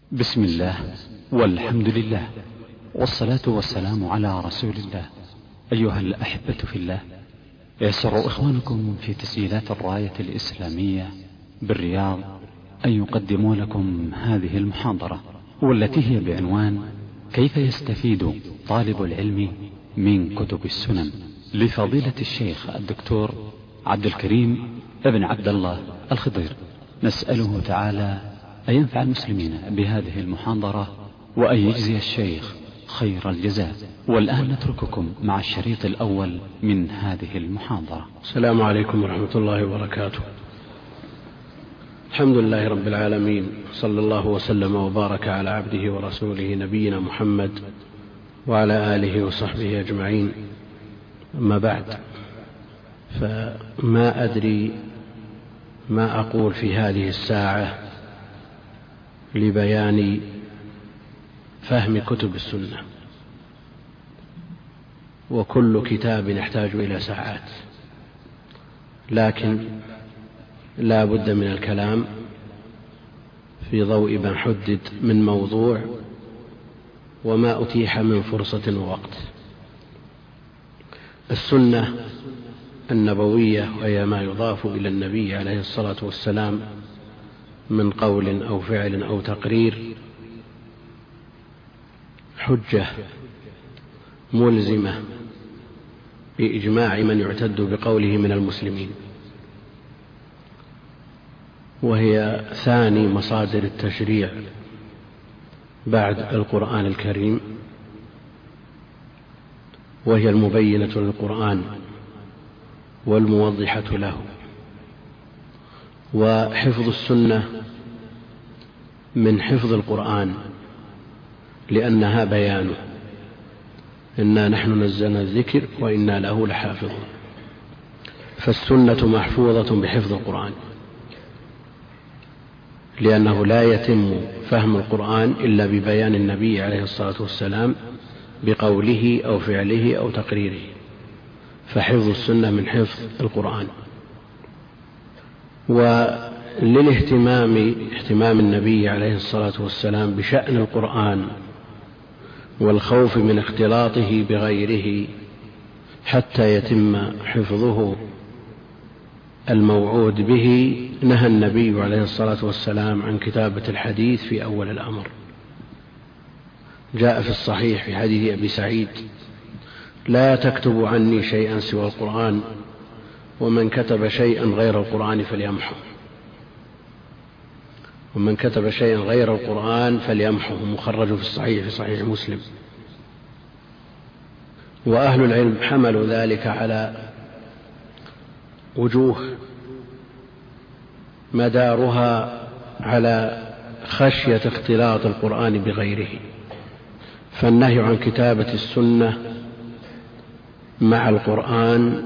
بسم الله والحمد لله والصلاة والسلام على رسول الله. أيها الأحبة في الله، يسر إخوانكم في تسجيلات الراية الإسلامية بالرياض أن يقدموا لكم هذه المحاضرة، والتي هي بعنوان كيف يستفيد طالب العلم من كتب السنن، لفضيلة الشيخ الدكتور عبد الكريم ابن عبد الله الخضير. نسأله تعالى أن ينفع المسلمين بهذه المحاضرة وأن يجزي الشيخ خير الجزاء. والآن نترككم مع الشريط الأول من هذه المحاضرة. السلام عليكم ورحمة الله وبركاته. الحمد لله رب العالمين، صلى الله وسلم وبارك على عبده ورسوله نبينا محمد وعلى آله وصحبه أجمعين. أما بعد، فما أدري ما أقول في هذه الساعة لبيان فهم كتب السنة، وكل كتاب يحتاج إلى ساعات، لكن لا بد من الكلام في ضوء ما حدد من موضوع وما أتيح من فرصة ووقت. السنة النبوية، وهي ما يضاف إلى النبي عليه الصلاة والسلام من قول أو فعل أو تقرير، حجة ملزمة بإجماع من يعتد بقوله من المسلمين، وهي ثاني مصادر التشريع بعد القرآن الكريم، وهي المبينة للقرآن والموضحة له. وحفظ السنة من حفظ القرآن، لأنها بيانه: إنا نحن نزلنا الذكر وإنا له لحافظون. فالسنة محفوظة بحفظ القرآن، لأنه لا يتم فهم القرآن إلا ببيان النبي عليه الصلاة والسلام بقوله أو فعله أو تقريره، فحفظ السنة من حفظ القرآن. اهتمام النبي عليه الصلاة والسلام بشأن القرآن والخوف من اختلاطه بغيره حتى يتم حفظه الموعود به، نهى النبي عليه الصلاة والسلام عن كتابة الحديث في أول الأمر. جاء في الصحيح في حديث أبي سعيد: لا تكتبوا عني شيئا سوى القرآن، ومن كتب شيئا غير القرآن فليمحه. ومن كتب شيئا غير القرآن فليمحه، مخرج في الصحيح في صحيح مسلم. وأهل العلم حملوا ذلك على وجوه مدارها على خشية اختلاط القرآن بغيره، فالنهي عن كتابة السنة مع القرآن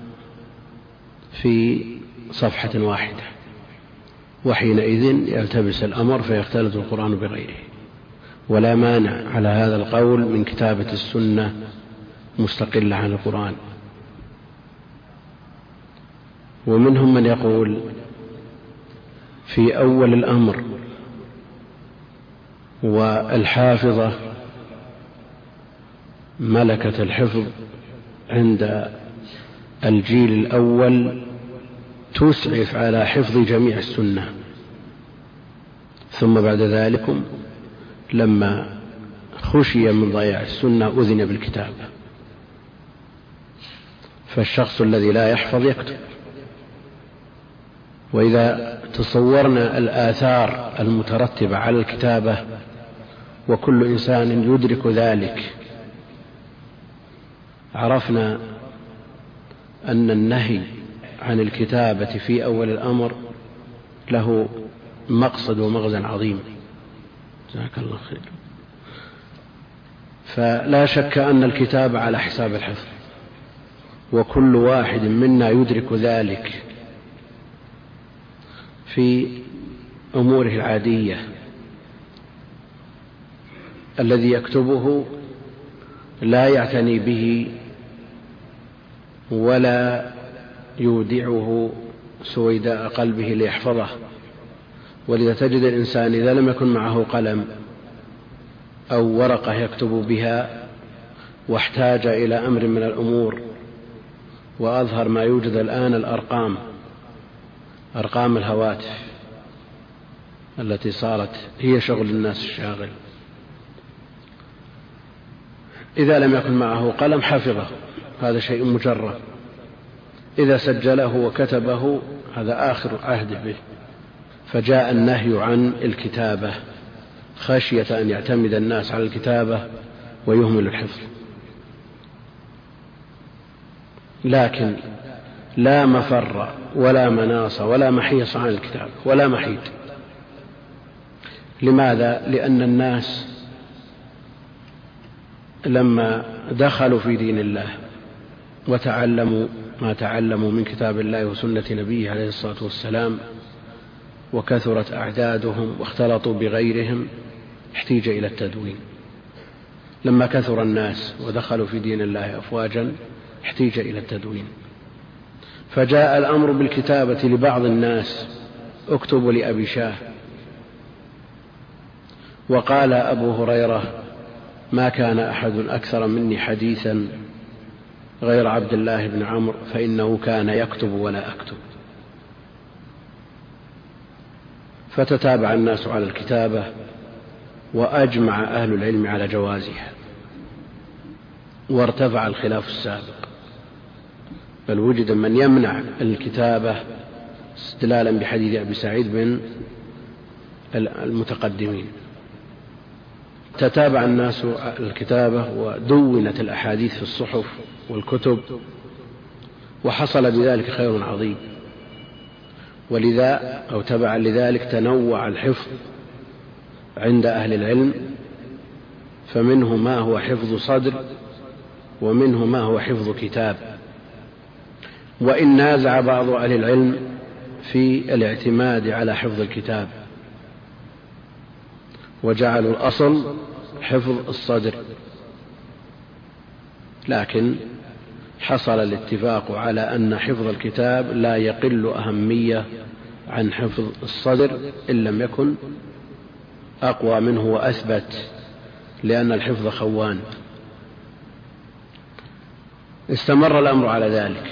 في صفحة واحدة، وحينئذ يلتبس الأمر فيختلط القرآن بغيره. ولا مانع على هذا القول من كتابة السنة مستقلة عن القرآن. ومنهم من يقول في أول الأمر والحافظة ملكة الحفظ عند الجيل الأول تسعف على حفظ جميع السنة، ثم بعد ذلك لما خشي من ضياع السنة أذن بالكتاب، فالشخص الذي لا يحفظ يكتب. وإذا تصورنا الآثار المترتبة على الكتابة، وكل إنسان يدرك ذلك، عرفنا أن النهي عن الكتابة في أول الأمر له مقصد ومغزى عظيم. جزاك الله خير. فلا شك أن الكتابة على حساب الحفظ، وكل واحد منا يدرك ذلك في أموره العادية. الذي يكتبه لا يعتني به ولا يودعه سويداء قلبه ليحفظه، ولذا تجد الإنسان إذا لم يكن معه قلم أو ورقة يكتب بها واحتاج إلى أمر من الأمور، وأظهر ما يوجد الآن أرقام الهواتف التي صارت هي شغل الناس الشاغل، إذا لم يكن معه قلم حفظه، هذا شيء مجرد. إذا سجله وكتبه هذا آخر عهده به. فجاء النهي عن الكتابة خشية أن يعتمد الناس على الكتابة ويهمل الحفظ. لكن لا مفر ولا مناص ولا محيص عن الكتاب ولا محيد. لماذا؟ لأن الناس لما دخلوا في دين الله وتعلموا ما تعلموا من كتاب الله وسنة نبيه عليه الصلاة والسلام، وكثرت أعدادهم واختلطوا بغيرهم، احتيج إلى التدوين. لما كثر الناس ودخلوا في دين الله أفواجا احتيج إلى التدوين، فجاء الأمر بالكتابة لبعض الناس: اكتبوا لأبي شاه. وقال أبو هريرة: ما كان أحد أكثر مني حديثا غير عبد الله بن عمرو، فإنه كان يكتب ولا أكتب. فتتابع الناس على الكتابة، وأجمع أهل العلم على جوازها، وارتفع الخلاف السابق، بل وجد من يمنع الكتابة استدلالا بحديث أبي سعيد من المتقدمين. تتابع الناس الكتابة ودونت الأحاديث في الصحف والكتب، وحصل بذلك خير عظيم. ولذا أو تبعا لذلك تنوع الحفظ عند أهل العلم، فمنه ما هو حفظ صدر ومنه ما هو حفظ كتاب. وإن نازع بعض أهل العلم في الاعتماد على حفظ الكتاب، وجعلوا الأصل حفظ الصدر، لكن حصل الاتفاق على أن حفظ الكتاب لا يقل أهمية عن حفظ الصدر إن لم يكن أقوى منه وأثبت، لأن الحفظ خوان. استمر الأمر على ذلك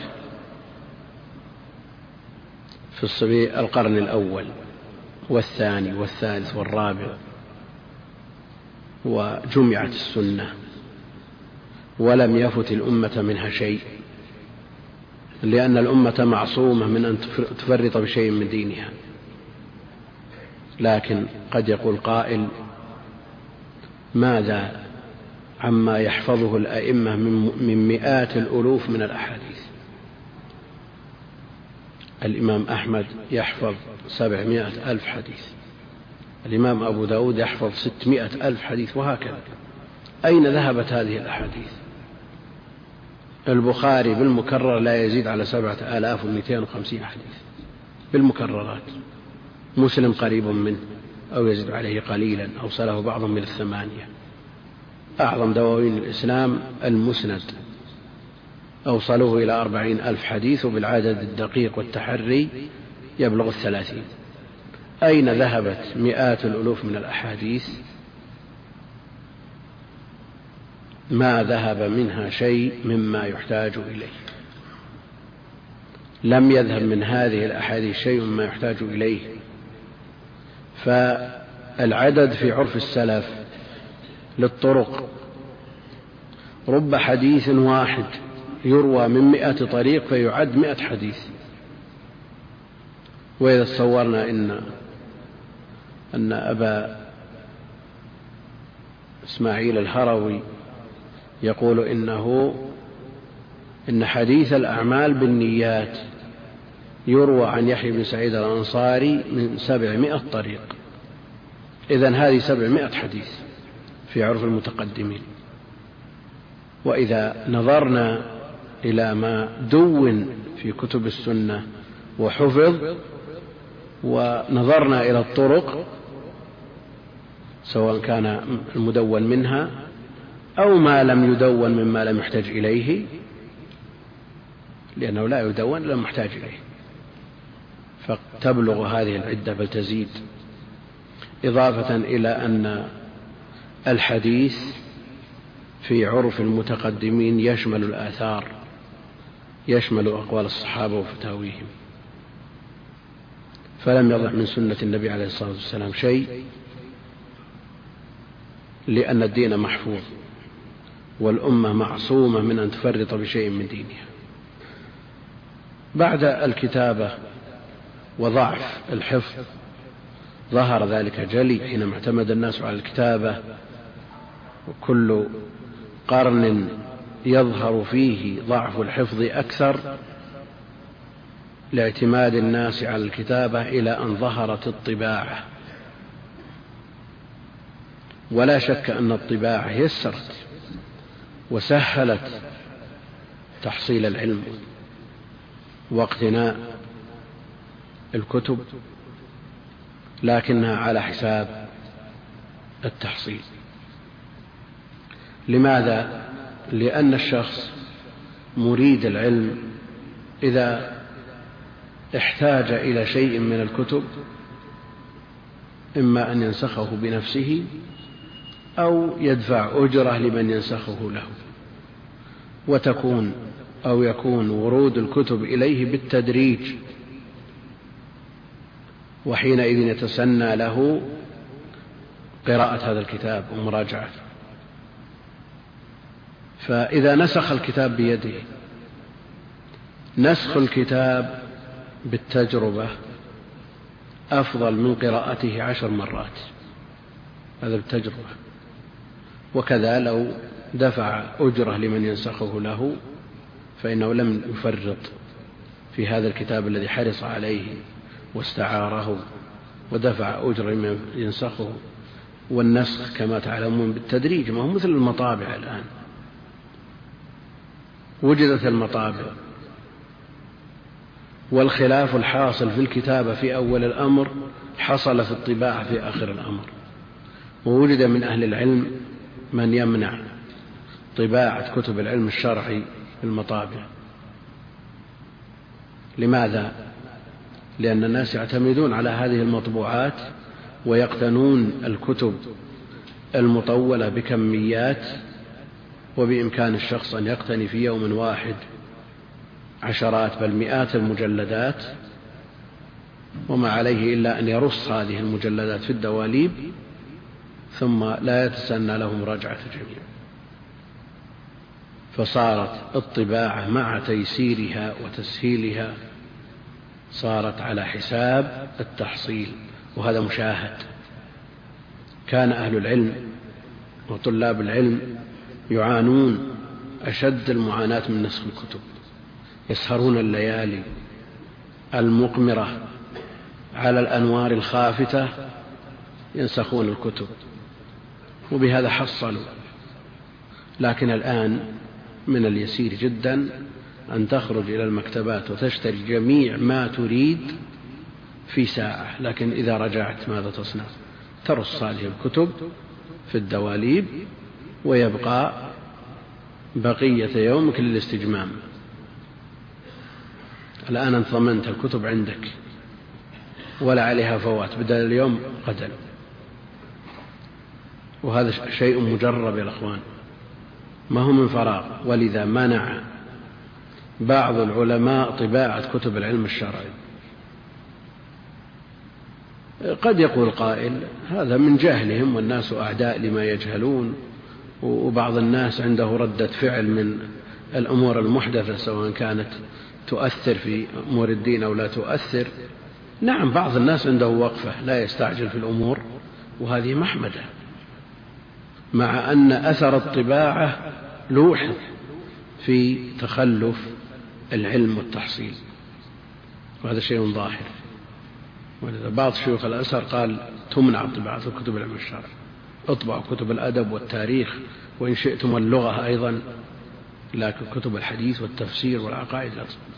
في القرن الأول والثاني والثالث والرابع، وجمعت السنة ولم يفت الأمة منها شيء، لأن الأمة معصومة من أن تفرط بشيء من دينها. لكن قد يقول قائل: ماذا عما يحفظه الأئمة من مئات الألوف من الأحاديث؟ الإمام أحمد يحفظ 700,000 حديث، الإمام أبو داود يحفظ 600,000 حديث، وهكذا. أين ذهبت هذه الأحاديث؟ البخاري بالمكرر لا يزيد على 7,250 حديث بالمكررات، مسلم قريب منه أو يزيد عليه قليلا، أوصله بعض من 8. أعظم دواوين الإسلام المسند أوصلوه إلى 40,000 حديث، وبالعدد الدقيق والتحري يبلغ 30. أين ذهبت مئات الألوف من الأحاديث؟ ما ذهب منها شيء مما يحتاج إليه. لم يذهب من هذه الأحاديث شيء مما يحتاج إليه. فالعدد في عرف السلف للطرق رب حديث واحد يروى من 100 طريق فيعد 100 حديث. وإذا تصورنا أن أبا إسماعيل الهروي يقول إن حديث الأعمال بالنيات يروى عن يحيى بن سعيد الأنصاري من 700 طريق، إذن هذه 700 حديث في عرف المتقدمين. وإذا نظرنا إلى ما دون في كتب السنة وحفظ، ونظرنا إلى الطرق سواء كان المدون منها أو ما لم يدون مما لم يحتاج إليه، لأنه لا يدون لم يحتاج إليه، فتبلغ هذه العدة بل تزيد إضافة إلى أن الحديث في عرف المتقدمين يشمل الآثار، يشمل أقوال الصحابة وفتاويهم، فلم يضع من سنة النبي عليه الصلاة والسلام شيء، لأن الدين محفوظ والأمة معصومة من أن تفرط بشيء من دينها. بعد الكتابة وضعف الحفظ ظهر ذلك جلي حينما اعتمد الناس على الكتابة، وكل قرن يظهر فيه ضعف الحفظ أكثر لاعتماد الناس على الكتابة، إلى أن ظهرت الطباعة. ولا شك أن الطباعة يسرت وسهلت تحصيل العلم واقتناء الكتب، لكنها على حساب التحصيل. لماذا؟ لأن الشخص مريد العلم إذا احتاج إلى شيء من الكتب إما أن ينسخه بنفسه أو يدفع أجرة لمن ينسخه له، يكون ورود الكتب إليه بالتدريج، وحينئذ يتسنى له قراءة هذا الكتاب ومراجعته. فإذا نسخ الكتاب بيده، نسخ الكتاب بالتجربة أفضل من قراءته 10 مرات، هذا بالتجربة. وكذا لو دفع أجرة لمن ينسخه له فإنه لم يفرط في هذا الكتاب الذي حرص عليه واستعاره ودفع أجرة لمن ينسخه. والنسخ كما تعلمون بالتدريج، ما هو مثل المطابع. الآن وجدت المطابع، والخلاف الحاصل في الكتابة في أول الأمر حصل في الطباعة في آخر الأمر. ووجد من أهل العلم من يمنع طباعة كتب العلم الشرعي في المطابع. لماذا؟ لأن الناس يعتمدون على هذه المطبوعات ويقتنون الكتب المطولة بكميات، وبإمكان الشخص أن يقتني في يوم واحد عشرات بل مئات المجلدات، وما عليه إلا أن يرص هذه المجلدات في الدواليب ثم لا يتسنى له مراجعة الجميع. فصارت الطباعة مع تيسيرها وتسهيلها صارت على حساب التحصيل، وهذا مشاهد. كان أهل العلم وطلاب العلم يعانون أشد المعاناة من نسخ الكتب، يسهرون الليالي المقمرة على الأنوار الخافتة ينسخون الكتب، وبهذا حصلوا. لكن الآن من اليسير جدا أن تخرج إلى المكتبات وتشتري جميع ما تريد في ساعة، لكن إذا رجعت ماذا تصنع؟ ترص هذه الكتب في الدواليب ويبقى بقية يومك للاستجمام. الآن أنت ضمنت الكتب عندك ولا عليها فوات، بدل اليوم غدا. وهذا شيء مجرب يا الأخوان، ما هو من فراغ. ولذا منع بعض العلماء طباعة كتب العلم الشرعي. قد يقول قائل هذا من جهلهم، والناس أعداء لما يجهلون، وبعض الناس عنده ردة فعل من الأمور المحدثة سواء كانت تؤثر في أمور الدين أو لا تؤثر. نعم، بعض الناس عنده وقفة لا يستعجل في الأمور، وهذه محمدة، مع أن أثر الطباعة لوحظ في تخلف العلم والتحصيل، وهذا شيء ظاهر. ولذا بعض شيوخ الأزهر قال تمنع طباعة كتب العلم الشرعي، اطبعوا كتب الأدب والتاريخ وإن شئتم اللغة أيضا، لكن كتب الحديث والتفسير والعقائد لا تطبع.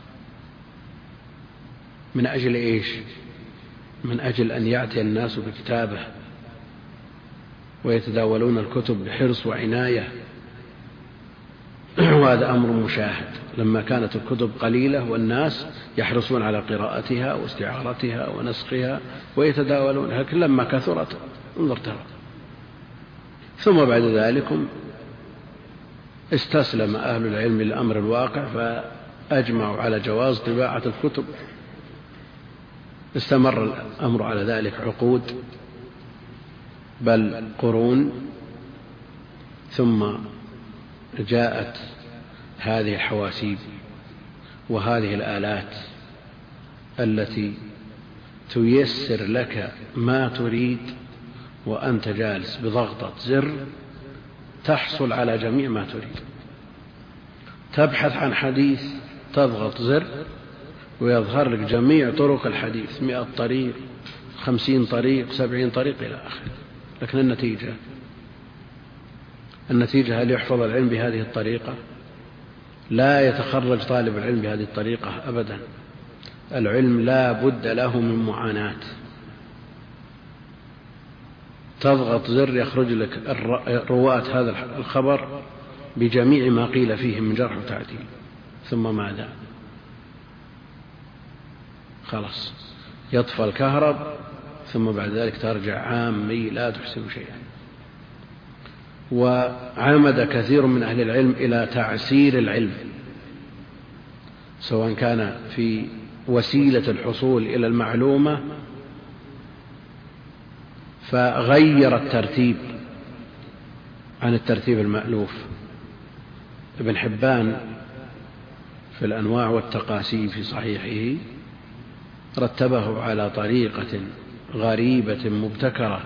من أجل إيش؟ من أجل أن يأتي الناس بكتابه ويتداولون الكتب بحرص وعناية وهذا أمر مشاهد لما كانت الكتب قليلة والناس يحرصون على قراءتها واستعارتها ونسخها ويتداولون، لكن لما كثرت انظر ترى. ثم بعد ذلك استسلم أهل العلم للأمر الواقع فأجمعوا على جواز طباعة الكتب. استمر الأمر على ذلك عقود بل قرون، ثم جاءت هذه الحواسيب وهذه الآلات التي تيسر لك ما تريد وأنت جالس بضغطة زر تحصل على جميع ما تريد. تبحث عن حديث تضغط زر ويظهر لك جميع طرق الحديث، 100 طريق 50 طريق 70 طريق إلى آخره. لكن النتيجة هل يحفظ العلم بهذه الطريقة؟ لا يتخرج طالب العلم بهذه الطريقة أبدا. العلم لا بد له من معاناة. تضغط زر يخرج لك رواة هذا الخبر بجميع ما قيل فيه من جرح وتعديل، ثم ماذا؟ خلاص يطفى الكهرب، ثم بعد ذلك ترجع عامي لا تحسن شيئا. وعمد كثير من أهل العلم إلى تعسير العلم، سواء كان في وسيلة الحصول إلى المعلومة، فغير الترتيب عن الترتيب المألوف. ابن حبان في الأنواع والتقاسيم في صحيحه رتبه على طريقة غريبة مبتكرة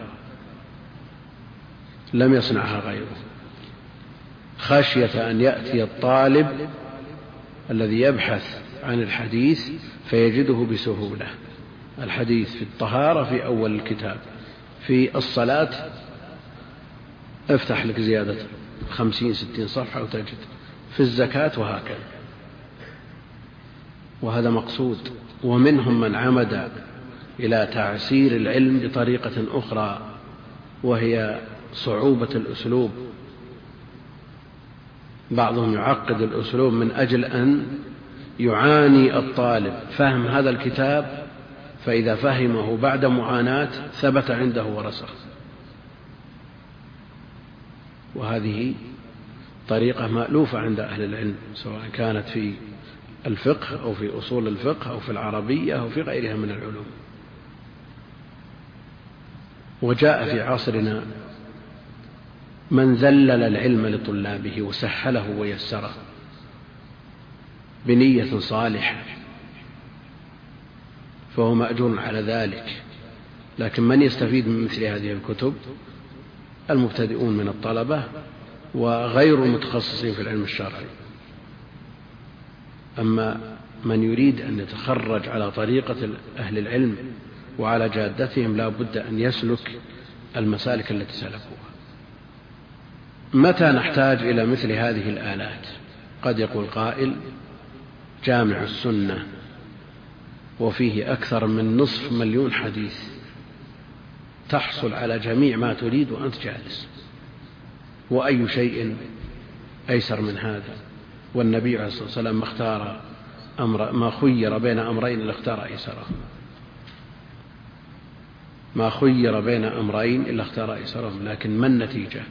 لم يصنعها غيره، خشية أن يأتي الطالب الذي يبحث عن الحديث فيجده بسهولة. الحديث في الطهارة في أول الكتاب، في الصلاة افتح لك زيادة 50-60 صفحة وتجد، في الزكاة وهكذا. وهذا مقصود. ومنهم من عمد إلى تعسير العلم بطريقة أخرى، وهي صعوبة الأسلوب. بعضهم يعقد الأسلوب من أجل أن يعاني الطالب فهم هذا الكتاب، فإذا فهمه بعد معاناة ثبت عنده ورسخ. وهذه طريقة مألوفة عند أهل العلم، سواء كانت في الفقه أو في أصول الفقه أو في العربية أو في غيرها من العلوم. وجاء في عصرنا من ذلل العلم لطلابه وسهله ويسره بنية صالحة، فهو مأجور على ذلك. لكن من يستفيد من مثل هذه الكتب؟ المبتدئون من الطلبة وغير المتخصصين في العلم الشرعي. أما من يريد أن يتخرج على طريقة أهل العلم وعلى جادتهم لا بد أن يسلك المسالك التي سلكوها. متى نحتاج إلى مثل هذه الآلات؟ قد يقول قائل: جامع السنة وفيه أكثر من 500,000 حديث، تحصل على جميع ما تريد وأنت جالس، وأي شيء أيسر من هذا؟ والنبي عليه الصلاة والسلام ما خير بين أمرين إلا اختار أيسرهم، ما خير بين أمرين إلا اختار أيسرهم. لكن ما النتيجة؟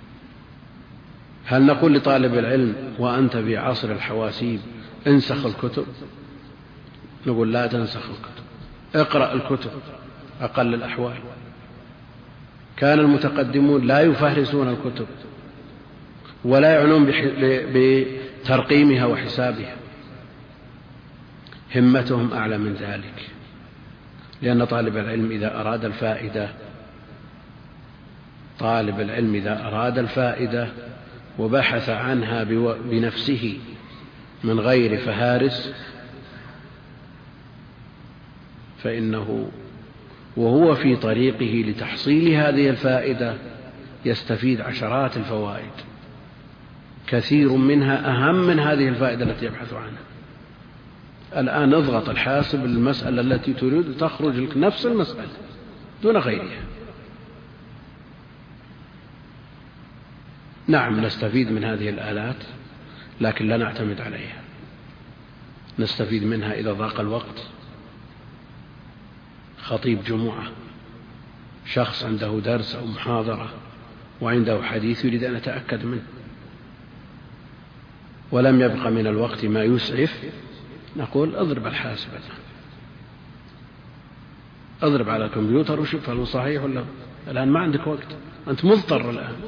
هل نقول لطالب العلم وأنت في عصر الحواسيب انسخ الكتب؟ نقول لا تنسخ الكتب، اقرأ الكتب أقل الأحوال. كان المتقدمون لا يفهرسون الكتب ولا يعنون بترقيمها وحسابها، همتهم أعلى من ذلك. لأن طالب العلم إذا أراد الفائدة وبحث عنها بنفسه من غير فهارس، فإنه وهو في طريقه لتحصيل هذه الفائدة يستفيد عشرات الفوائد، كثير منها أهم من هذه الفائدة التي يبحث عنها. الآن اضغط الحاسب المسألة التي تريد تخرج لك نفس المسألة دون غيرها. نعم نستفيد من هذه الآلات، لكن لا نعتمد عليها، نستفيد منها إذا ضاق الوقت. خطيب جمعة، شخص عنده درس أو محاضرة وعنده حديث يريد أن يتأكد منه ولم يبق من الوقت ما يسعف، نقول اضرب الحاسبة، اضرب على الكمبيوتر وشوف هل هو صحيح ولا الآن ما عندك وقت، أنت مضطر الآن.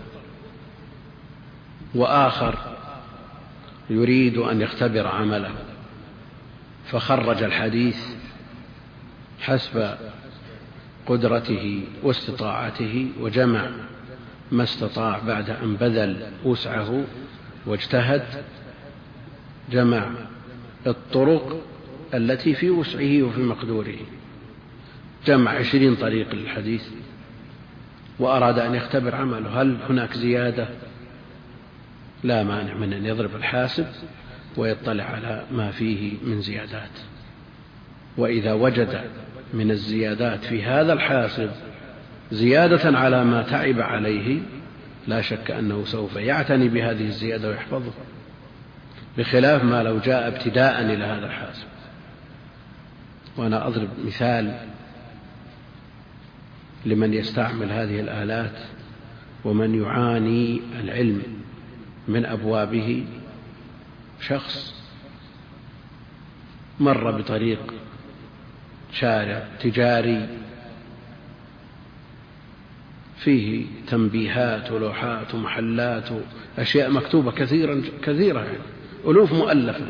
وآخر يريد أن يختبر عمله فخرج الحديث حسب قدرته واستطاعته وجمع ما استطاع بعد أن بذل وسعه واجتهد، جمع الطرق التي في وسعه وفي مقدوره، جمع 20 طريق للحديث وأراد أن يختبر عمله هل هناك زيادة، لا مانع من أن يضرب الحاسب ويطلع على ما فيه من زيادات. وإذا وجد من الزيادات في هذا الحاسب زيادة على ما تعب عليه لا شك أنه سوف يعتني بهذه الزيادة ويحفظها، بخلاف ما لو جاء ابتداء إلى هذا الحاسب. وأنا أضرب مثال لمن يستعمل هذه الآلات ومن يعاني العلم من أبوابه. شخص مر بطريق شارع تجاري فيه تنبيهات ولوحات ومحلات وأشياء مكتوبة كثيرة يعني ألوف مؤلفة.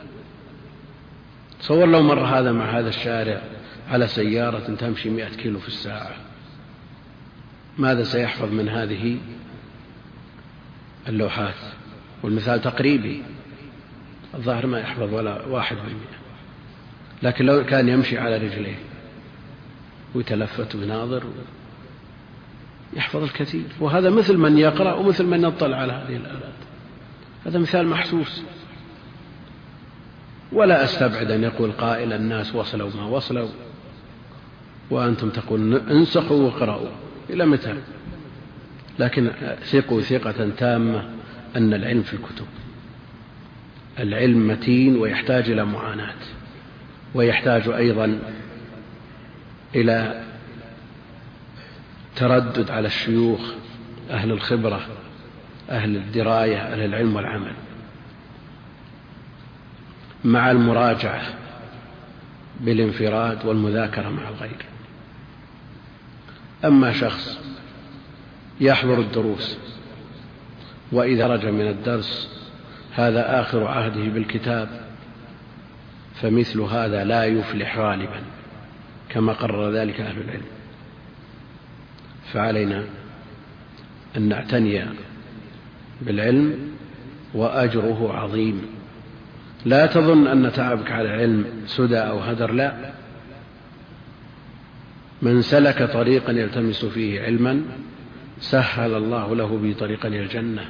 تصور لو مر هذا مع هذا الشارع على سيارة تمشي 100 كيلو في الساعة، ماذا سيحفظ من هذه اللوحات؟ والمثال تقريبي، الظاهر ما يحفظ ولا 1%. لكن لو كان يمشي على رجليه ويتلفت ويناظر يحفظ الكثير. وهذا مثل من يقرأ ومثل من يطلع على هذه الآلات. هذا مثال محسوس. ولا أستبعد أن يقول قائل الناس وصلوا ما وصلوا وأنتم تقول انسخوا واقرأوا، إلى متى؟ لكن ثقوا ثقة تامة أن العلم في الكتب. العلم متين ويحتاج إلى معاناة، ويحتاج أيضا إلى تردد على الشيوخ أهل الخبرة أهل الدراية أهل العلم والعمل، مع المراجعة بالانفراد والمذاكرة مع الغير. أما شخص يحضر الدروس وإذا رجع من الدرس هذا آخر عهده بالكتاب، فمثل هذا لا يفلح غالبا كما قرر ذلك أهل العلم. فعلينا أن نعتني بالعلم وأجره عظيم. لا تظن أن تعبك على العلم سدى أو هدر، لا، من سلك طريقا يلتمس فيه علما سهل الله له به طريقا إلى الجنة.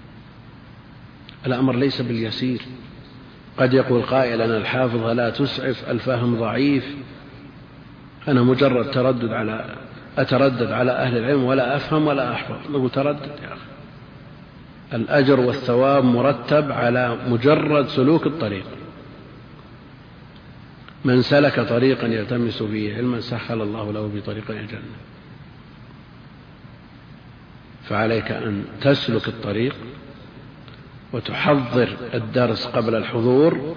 الأمر ليس باليسير. قد يقول قائل أنا الحافظ لا تسعف، الفهم ضعيف، أنا مجرد أتردد على أهل العلم ولا أفهم ولا أحفظ. نقول تردد يا أخي، الأجر والثواب مرتب على مجرد سلوك الطريق. من سلك طريقا يلتمس فيه علما سهل الله له بطريق إلى الجنة. فعليك أن تسلك الطريق وتحضر الدرس قبل الحضور،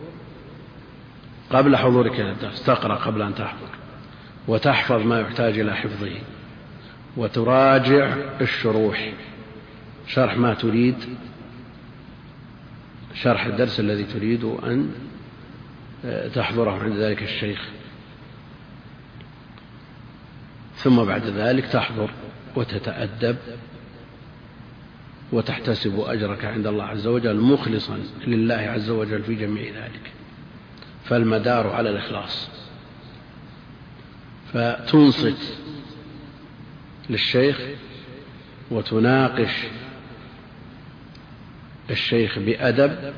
قبل حضورك إلى الدرس تقرأ قبل أن تحضر، وتحفظ ما يحتاج إلى حفظه، وتراجع الشروح، شرح ما تريد، شرح الدرس الذي تريد أن تحضره عند ذلك الشيخ. ثم بعد ذلك تحضر وتتأدب وتحتسب أجرك عند الله عز وجل مخلصا لله عز وجل في جميع ذلك. فالمدار على الإخلاص. فتنصت للشيخ وتناقش الشيخ بأدب،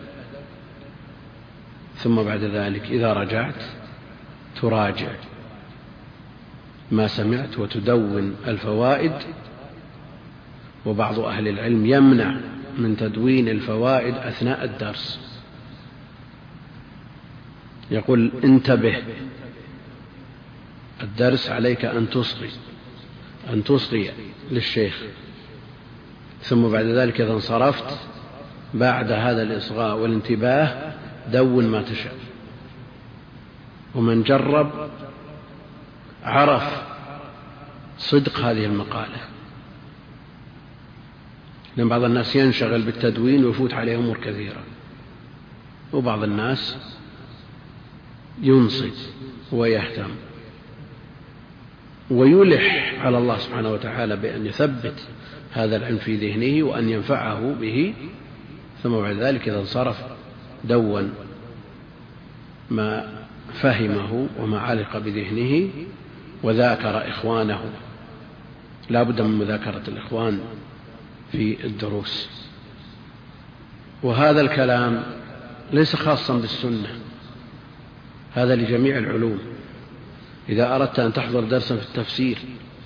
ثم بعد ذلك إذا رجعت تراجع ما سمعت وتدون الفوائد. وبعض أهل العلم يمنع من تدوين الفوائد أثناء الدرس. يقول: انتبه، الدرس عليك أن تصغي للشيخ، ثم بعد ذلك إذا انصرفت بعد هذا الإصغاء والانتباه دون ما تشاء. ومن جرب عرف صدق هذه المقالة، لأن بعض الناس ينشغل بالتدوين ويفوت عليه أمور كثيرة، وبعض الناس ينصت ويهتم ويلح على الله سبحانه وتعالى بأن يثبت هذا العلم في ذهنه وأن ينفعه به، ثم بعد ذلك إذا انصرف دون ما فهمه وما علق بذهنه وذاكر إخوانه. لا بد من مذاكرة الإخوان في الدروس. وهذا الكلام ليس خاصا بالسنة، هذا لجميع العلوم. إذا أردت أن تحضر درسا في التفسير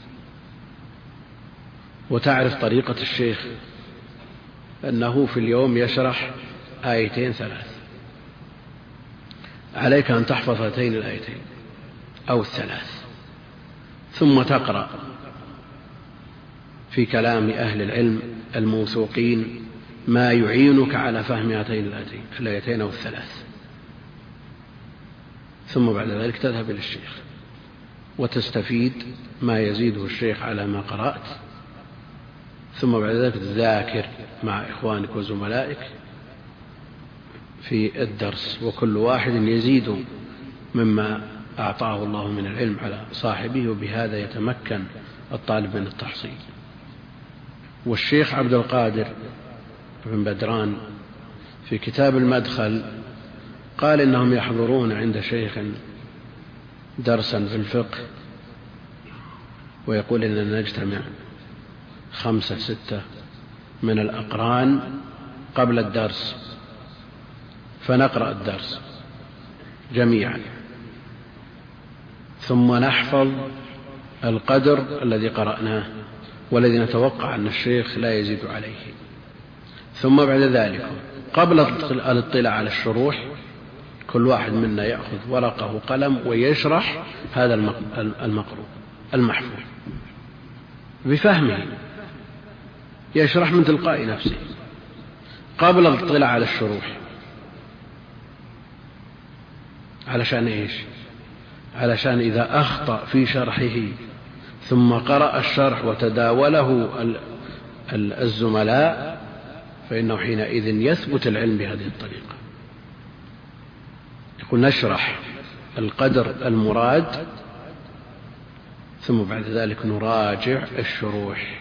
وتعرف طريقة الشيخ أنه في اليوم يشرح 2 3، عليك أن تحفظ هاتين 2 أو 3، ثم تقرأ في كلام أهل العلم الموثوقين ما يعينك على فهم هاتين 2 أو 3، ثم بعد ذلك تذهب إلى الشيخ وتستفيد ما يزيده الشيخ على ما قرأت، ثم بعد ذلك تذاكر مع إخوانك وزملائك في الدرس، وكل واحد يزيد مما أعطاه الله من العلم على صاحبه، وبهذا يتمكن الطالب من التحصيل. والشيخ عبد القادر بن بدران في كتاب المدخل قال إنهم يحضرون عند شيخ درسا في الفقه، ويقول إننا نجتمع 5 6 من الأقران قبل الدرس فنقرأ الدرس جميعا، ثم نحفظ القدر الذي قرأناه والذي نتوقع أن الشيخ لا يزيد عليه، ثم بعد ذلك قبل الاطلاع على الشروح كل واحد منا يأخذ ورقه وقلم ويشرح هذا المقروء المحفوظ بفهمه، يشرح من تلقاء نفسه قبل الاطلاع على الشروح. علشان إيش؟ علشان إذا أخطأ في شرحه ثم قرأ الشرح وتداوله الزملاء فإنه حينئذ يثبت العلم بهذه الطريقة. يقول: نشرح القدر المراد، ثم بعد ذلك نراجع الشروح،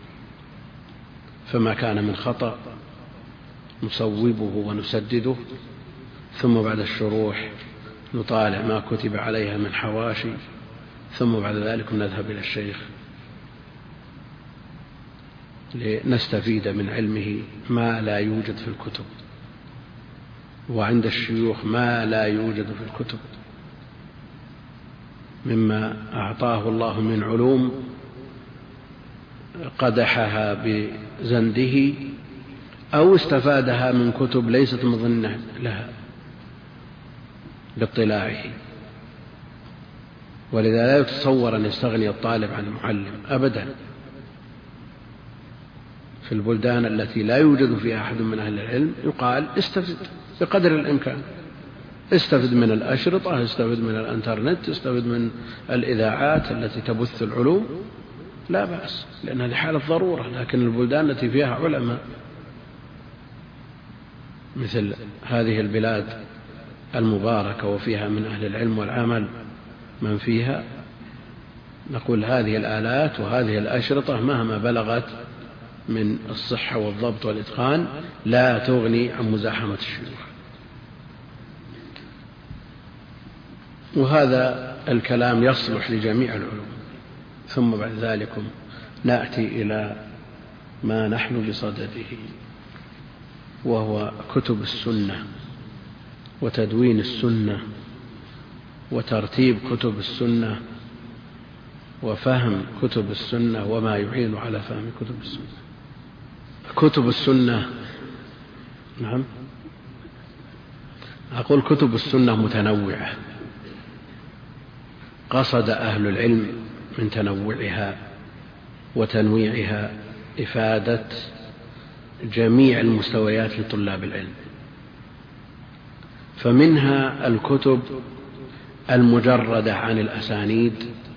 فما كان من خطأ نصوبه ونسدده، ثم بعد الشروح نطالع ما كتب عليها من حواشي، ثم بعد ذلك نذهب إلى الشيخ لنستفيد من علمه ما لا يوجد في الكتب، وعند الشيوخ ما لا يوجد في الكتب مما أعطاه الله من علوم قدحها بزنده أو استفادها من كتب ليست مظنة لها باطلاعه. ولذا لا يتصور أن يستغني الطالب عن المعلم أبدا. في البلدان التي لا يوجد فيها أحد من أهل العلم يقال: استفد بقدر الإمكان، استفد من الأشرطة، استفد من الانترنت، استفد من الإذاعات التي تبث العلوم، لا بأس، لأن هذه حالة ضرورة. لكن البلدان التي فيها علماء مثل هذه البلاد المباركة وفيها من أهل العلم والعمل من فيها، نقول هذه الآلات وهذه الأشرطة مهما بلغت من الصحة والضبط والإتقان لا تغني عن مزاحمة الشيوخ. وهذا الكلام يصلح لجميع العلوم. ثم بعد ذلك نأتي إلى ما نحن بصدده، وهو كتب السنة وتدوين السنة وترتيب كتب السنة وفهم كتب السنة وما يعين على فهم كتب السنة. كتب السنة نعم، أقول كتب السنة متنوعة، قصد أهل العلم من تنوعها وتنويعها إفادة جميع المستويات لطلاب العلم، فمنها الكتب المجردة عن الأسانيد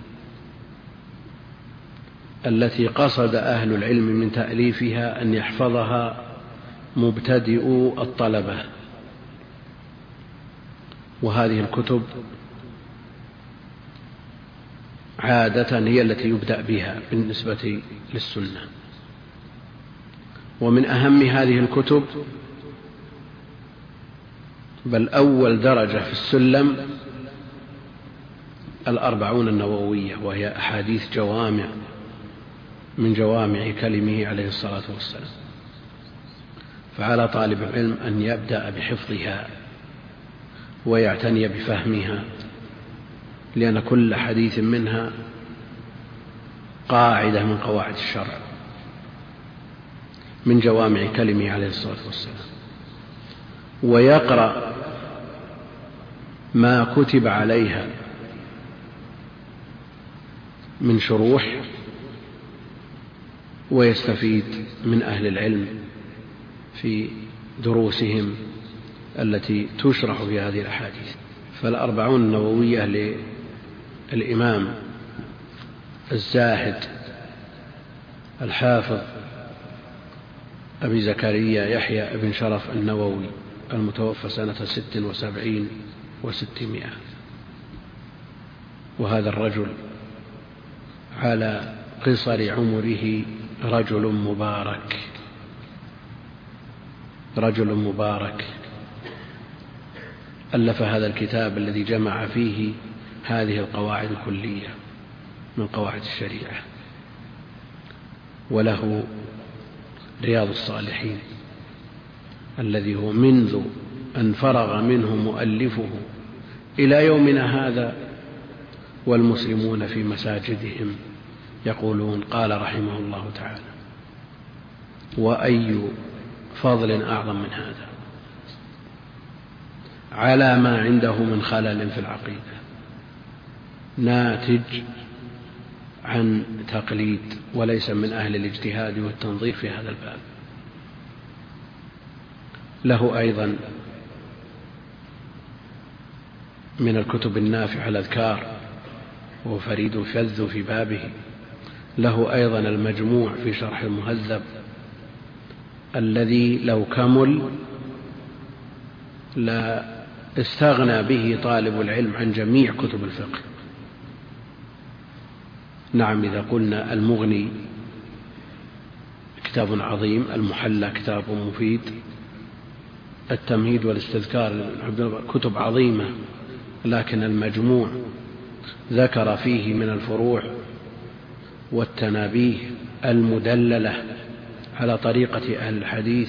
التي قصد أهل العلم من تأليفها أن يحفظها مبتدئو الطلبة، وهذه الكتب عادة هي التي يبدأ بها بالنسبة للسنة. ومن أهم هذه الكتب، بل أول درجة في السلم، 40 النووية، وهي أحاديث جوامع من جوامع كلمه عليه الصلاة والسلام، فعلى طالب العلم أن يبدأ بحفظها ويعتني بفهمها، لأن كل حديث منها قاعدة من قواعد الشرع من جوامع كلمه عليه الصلاة والسلام، ويقرأ ما كتب عليها من شروح، ويستفيد من أهل العلم في دروسهم التي تشرح في هذه الأحاديث. فال40 النووية للإمام الزاهد الحافظ أبي زكريا يحيى بن شرف النووي المتوفى سنة 76 و600. وهذا الرجل على قصر عمره رجل مبارك، ألف هذا الكتاب الذي جمع فيه هذه القواعد الكلية من قواعد الشريعة. وله رياض الصالحين الذي هو منذ أن فرغ منه مؤلفه إلى يومنا هذا والمسلمون في مساجدهم يقولون قال رحمه الله تعالى. وأي فضل أعظم من هذا على ما عنده من خلل في العقيدة ناتج عن تقليد وليس من أهل الاجتهاد والتنظير في هذا الباب. له أيضا من الكتب النافعة الأذكار، وهو فريد فذ في بابه. له أيضا المجموع في شرح المهذب الذي لو كمل لا استغنى به طالب العلم عن جميع كتب الفقه. نعم، إذا قلنا المغني كتاب عظيم، المحلى كتاب مفيد، التمهيد والاستذكار كتب عظيمة، لكن المجموع ذكر فيه من الفروع والتنابيه المدللة على طريقة أهل الحديث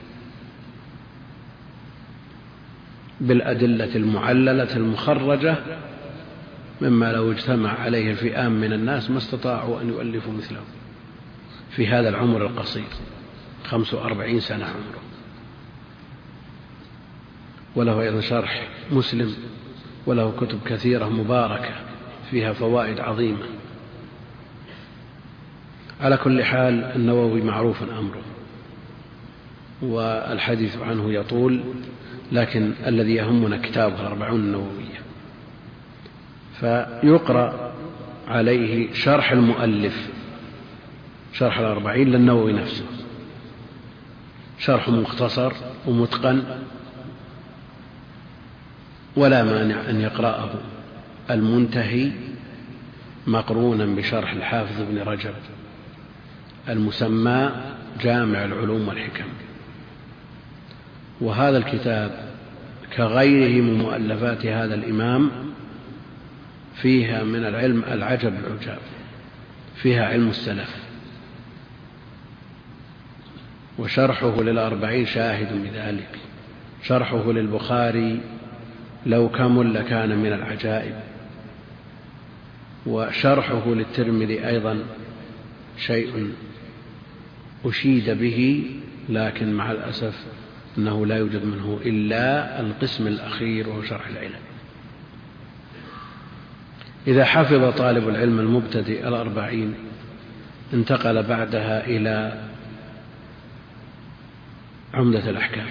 بالأدلة المعللة المخرجة مما لو اجتمع عليه الفئام من الناس ما استطاعوا أن يؤلفوا مثله في هذا العمر القصير، 45 سنة عمره. وله أيضا شرح مسلم، وله كتب كثيرة مباركة فيها فوائد عظيمة. على كل حال النووي معروف أمره والحديث عنه يطول، لكن الذي يهمنا كتابه 40 النووية. فيقرأ عليه شرح المؤلف، شرح 40 للنووي نفسه، شرح مختصر ومتقن، ولا مانع أن يقرأه المنتهي مقرونا بشرح الحافظ ابن رجب المسمى جامع العلوم والحكم. وهذا الكتاب كغيره من مؤلفات هذا الإمام فيها من العلم العجب العجاب، فيها علم السلف، وشرحه لل40 شاهد بذلك. شرحه للبخاري لو كمل لكان من العجائب، وشرحه للترمذي أيضا شيء أشيد به، لكن مع الأسف أنه لا يوجد منه إلا القسم الأخير وهو شرح العلل. إذا حفظ طالب العلم المبتدئ 40 انتقل بعدها إلى عمدة الأحكام،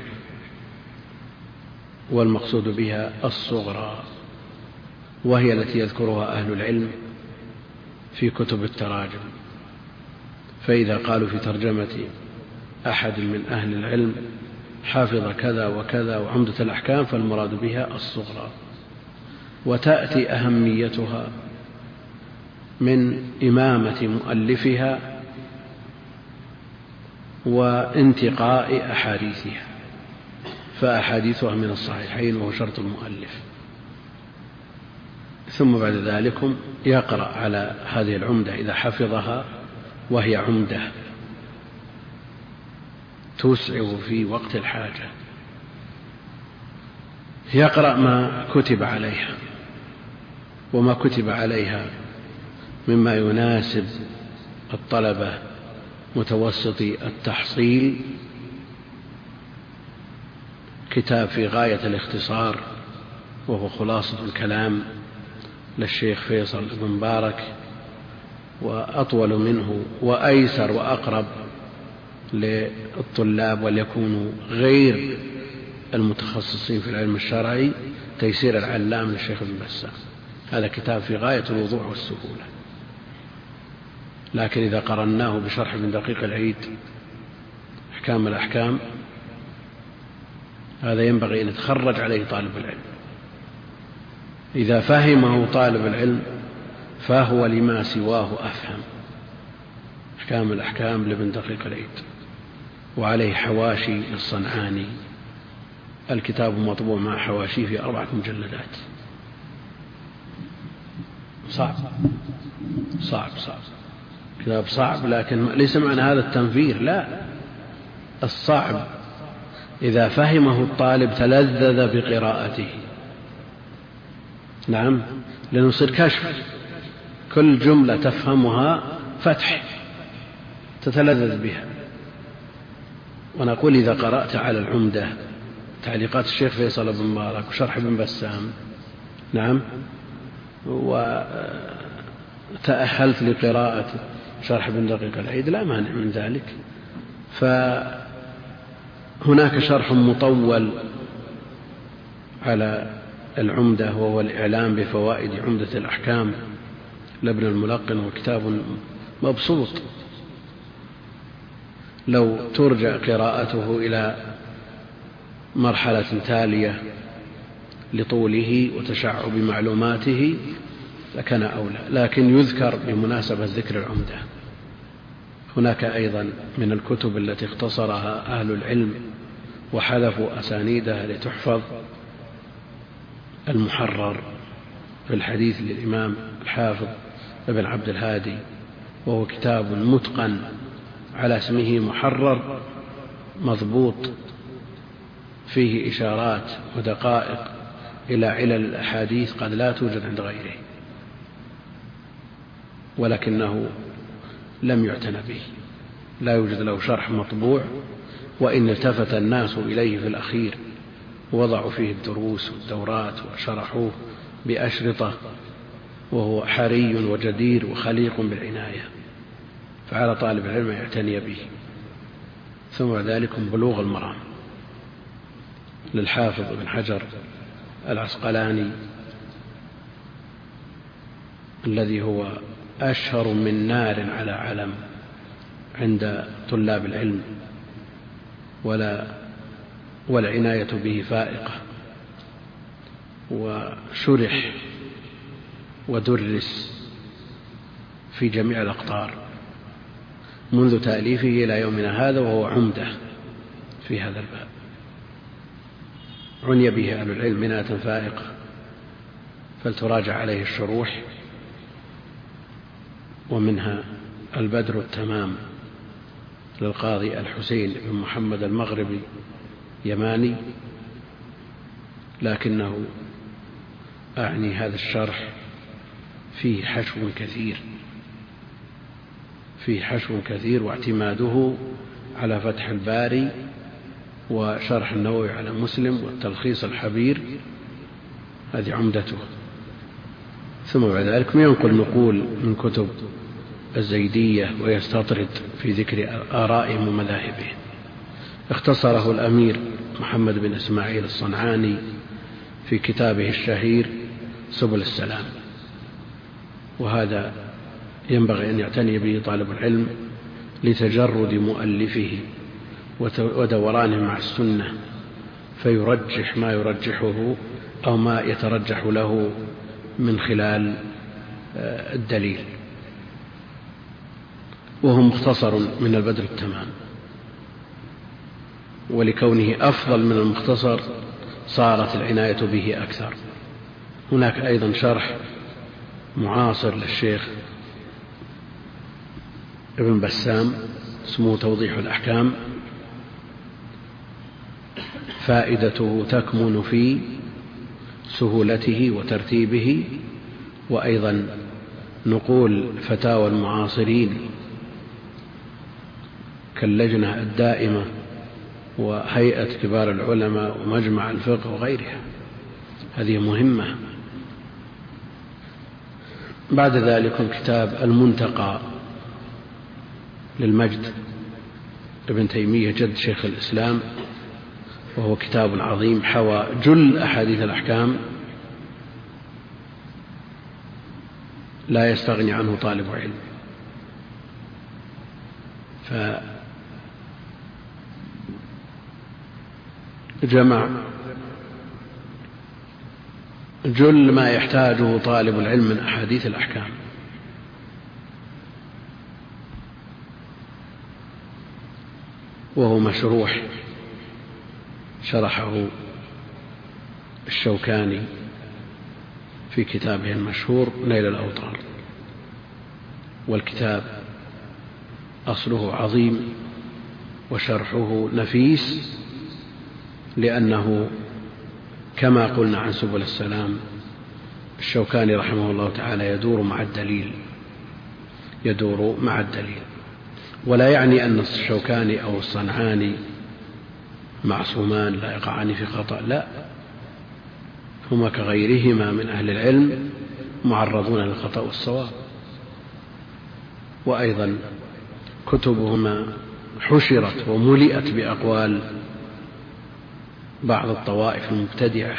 والمقصود بها الصغرى، وهي التي يذكرها أهل العلم في كتب التراجم. فإذا قالوا في ترجمة أحد من أهل العلم حافظ كذا وكذا وعمدة الأحكام فالمراد بها الصغرى. وتأتي أهميتها من إمامة مؤلفها وانتقاء أحاديثها، فأحاديثها من الصحيحين وهو شرط المؤلف. ثم بعد ذلك يقرأ على هذه العمدة إذا حفظها، وهي عمدة توسع في وقت الحاجة، يقرأ ما كتب عليها، وما كتب عليها مما يناسب الطلبة متوسطي التحصيل كتاب في غاية الاختصار وهو خلاصة الكلام للشيخ فيصل بن مبارك، وأطول منه وأيسر وأقرب للطلاب وليكونوا غير المتخصصين في العلم الشرعي تيسير العلام للشيخ ابن بسام. هذا كتاب في غاية الوضوح والسهولة، لكن إذا قرناه بشرح ابن دقيق العيد أحكام الأحكام هذا ينبغي أن يتخرج عليه طالب العلم. إذا فهمه طالب العلم فهو لما سواه أفهم. أحكام الأحكام لابن دقيق العيد، وعليه حواشي للصنعاني، الكتاب مطبوع مع حواشيه في 4 مجلدات. صعب كتاب صعب، لكن ليس معنى هذا التنفير، لا، الصعب إذا فهمه الطالب تلذذ بقراءته. نعم، لأنه يصير كشف، كل جملة تفهمها فتح تتلذذ بها. ونقول إذا قرأت على العمدة تعليقات الشيخ فيصل بن مبارك وشرح ابن بسام، نعم، وتأهلت لقراءة شرح ابن دقيق العيد لا مانع من ذلك. فهناك شرح مطول على العمدة وهو الإعلام بفوائد عمدة الأحكام لابن الملقن، وكتاب مبسوط لو ترجع قراءته إلى مرحلة تالية لطوله وتشعب معلوماته لكان أولى، لكن يذكر بمناسبة ذكر العمدة. هناك أيضا من الكتب التي اختصرها أهل العلم وحذفوا أسانيدها لتحفظ المحرر في الحديث للإمام الحافظ ابن عبد الهادي، وهو كتاب متقن على اسمه محرر مضبوط، فيه إشارات ودقائق إلى علل الأحاديث قد لا توجد عند غيره، ولكنه لم يعتن به، لا يوجد له شرح مطبوع، وإن التفت الناس إليه في الأخير ووضعوا فيه الدروس والدورات وشرحوه بأشرطة، وهو حري وجدير وخليق بالعناية، فعلى طالب العلم يعتني به. ثم ذلك بلوغ المرام للحافظ ابن حجر العسقلاني الذي هو أشهر من نار على علم عند طلاب العلم، والعناية به فائقة، وشرح ودرس في جميع الأقطار منذ تأليفه إلى يومنا هذا، وهو عمدة في هذا الباب، عني به أهل العلم عناية فائقة، فلتراجع عليه الشروح، ومنها البدر التمام للقاضي الحسين بن محمد المغربي يماني، لكنه أعني هذا الشرح فيه حشو كثير، واعتماده على فتح الباري وشرح النووي على مسلم والتلخيص الحبير، هذه عمدته. ثم بعد ذلك ينقل نقول من كتب الزيدية ويستطرد في ذكر آرائهم ومذاهبهم. اختصره الأمير محمد بن إسماعيل الصنعاني في كتابه الشهير سبل السلام، وهذا ينبغي أن يعتني به طالب العلم لتجرد مؤلفه ودورانه مع السنة، فيرجح ما يرجحه أو ما يترجح له من خلال الدليل. وهو مختصر من البدر التمام، ولكونه أفضل من المختصر صارت العناية به أكثر. هناك أيضا شرح معاصر للشيخ ابن بسام اسمه توضيح الأحكام، فائدته تكمن في سهولته وترتيبه، وأيضا نقول فتاوى المعاصرين كاللجنة الدائمة وهيئة كبار العلماء ومجمع الفقه وغيرها، هذه مهمة. بعد ذلك كتاب المنتقى للمجد ابن تيمية جد شيخ الإسلام، وهو كتاب عظيم حوى جل أحاديث الأحكام لا يستغني عنه طالب علم. فجمع جل ما يحتاجه طالب العلم من أحاديث الأحكام. وهو مشروح، شرحه الشوكاني في كتابه المشهور نيل الأوطار، والكتاب أصله عظيم وشرحه نفيس، لأنه كما قلنا عن سبل السلام الشوكاني رحمه الله تعالى يدور مع الدليل، ولا يعني أن الشوكاني أو الصنعاني معصومان لا يقعان في خطأ، لا، هما كغيرهما من أهل العلم معرضون للخطأ والصواب. وأيضا كتبهما حشرت وملئت بأقوال بعض الطوائف المبتدعة،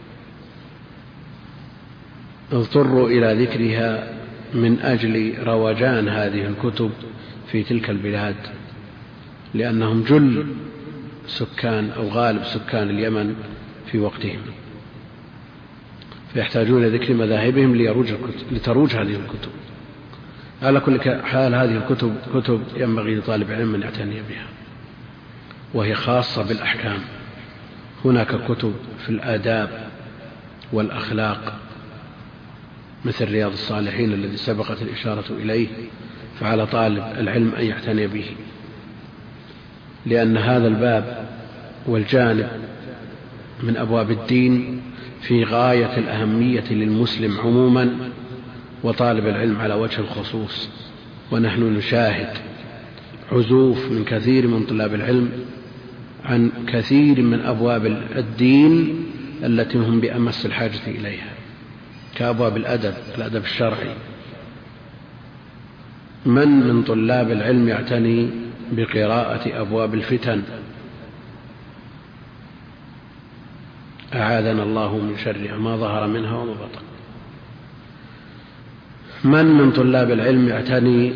اضطروا إلى ذكرها من أجل روجان هذه الكتب في تلك البلاد، لأنهم جل سكان أو غالب سكان اليمن في وقتهم، فيحتاجون إلى ذكر مذاهبهم لتروج هذه الكتب. على كل حال هذه الكتب كتب ينبغي لطالب علم أن يعتني بها، وهي خاصة بالأحكام. هناك كتب في الآداب والأخلاق مثل رياض الصالحين الذي سبقت الإشارة إليه، فعلى طالب العلم أن يعتني به، لأن هذا الباب والجانب من أبواب الدين في غاية الأهمية للمسلم عموما وطالب العلم على وجه الخصوص. ونحن نشاهد عزوف من كثير من طلاب العلم عن كثير من أبواب الدين التي هم بأمس الحاجة إليها، كأبواب الأدب الشرعي. من طلاب العلم يعتني بقراءة أبواب الفتن؟ أعاذنا الله من شرها ما ظهر منها وما بطن. من طلاب العلم يعتني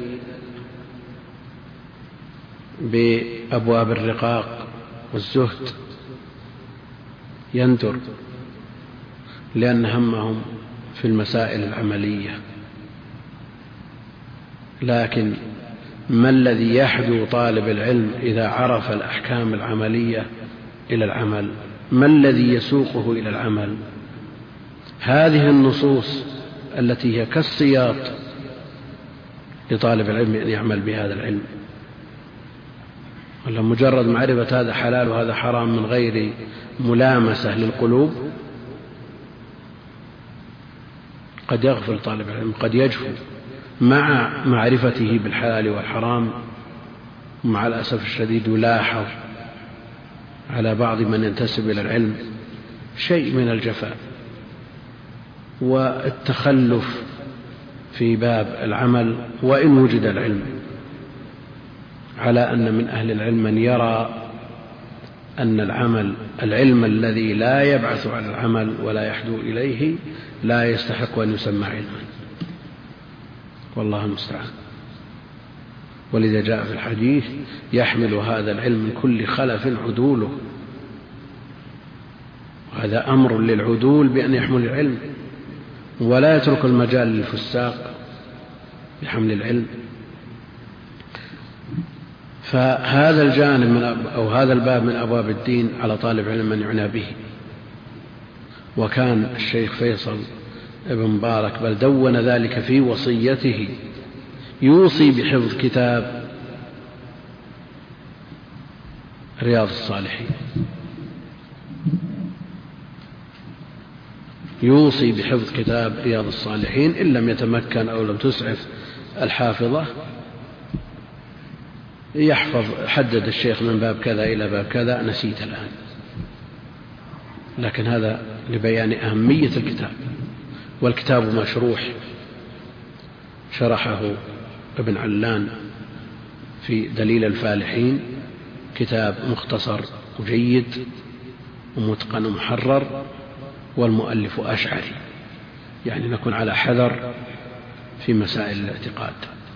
بأبواب الرقاق والزهد؟ يندر، لأن همهم في المسائل العملية. لكن ما الذي يحدو طالب العلم إذا عرف الأحكام العملية إلى العمل؟ ما الذي يسوقه إلى العمل؟ هذه النصوص التي هي كالسياط لطالب العلم أن يعمل بهذا العلم. ولا مجرد معرفة هذا حلال وهذا حرام من غير ملامسة للقلوب قد يغفل طالب العلم، قد يجفو مع معرفته بالحلال والحرام. ومع الأسف الشديد يلاحظ على بعض من ينتسب إلى العلم شيء من الجفاء والتخلف في باب العمل، وإن وجد العلم، على أن من أهل العلم من يرى أن العلم الذي لا يبعث على العمل ولا يحدو إليه لا يستحق أن يسمى علما، والله المستعان. ولذا جاء في الحديث: يحمل هذا العلم من كل خلف عدوله. وهذا أمر للعدول بأن يحمل العلم، ولا يترك المجال للفساق بحمل العلم. فهذا الجانب أو هذا الباب من أبواب الدين على طالب علم من يعنى به. وكان الشيخ فيصل ابن مبارك بل دون ذلك في وصيته، يوصي بحفظ كتاب رياض الصالحين، يوصي بحفظ كتاب رياض الصالحين إن لم يتمكن أو لم تسعف الحافظة يحفظ. حدد الشيخ من باب كذا إلى باب كذا، نسيت الآن، لكن هذا لبيان أهمية الكتاب. والكتاب مشروح، شرحه ابن علان في دليل الفالحين، كتاب مختصر وجيد ومتقن ومحرر، والمؤلف أشعري، يعني نكون على حذر في مسائل الاعتقاد.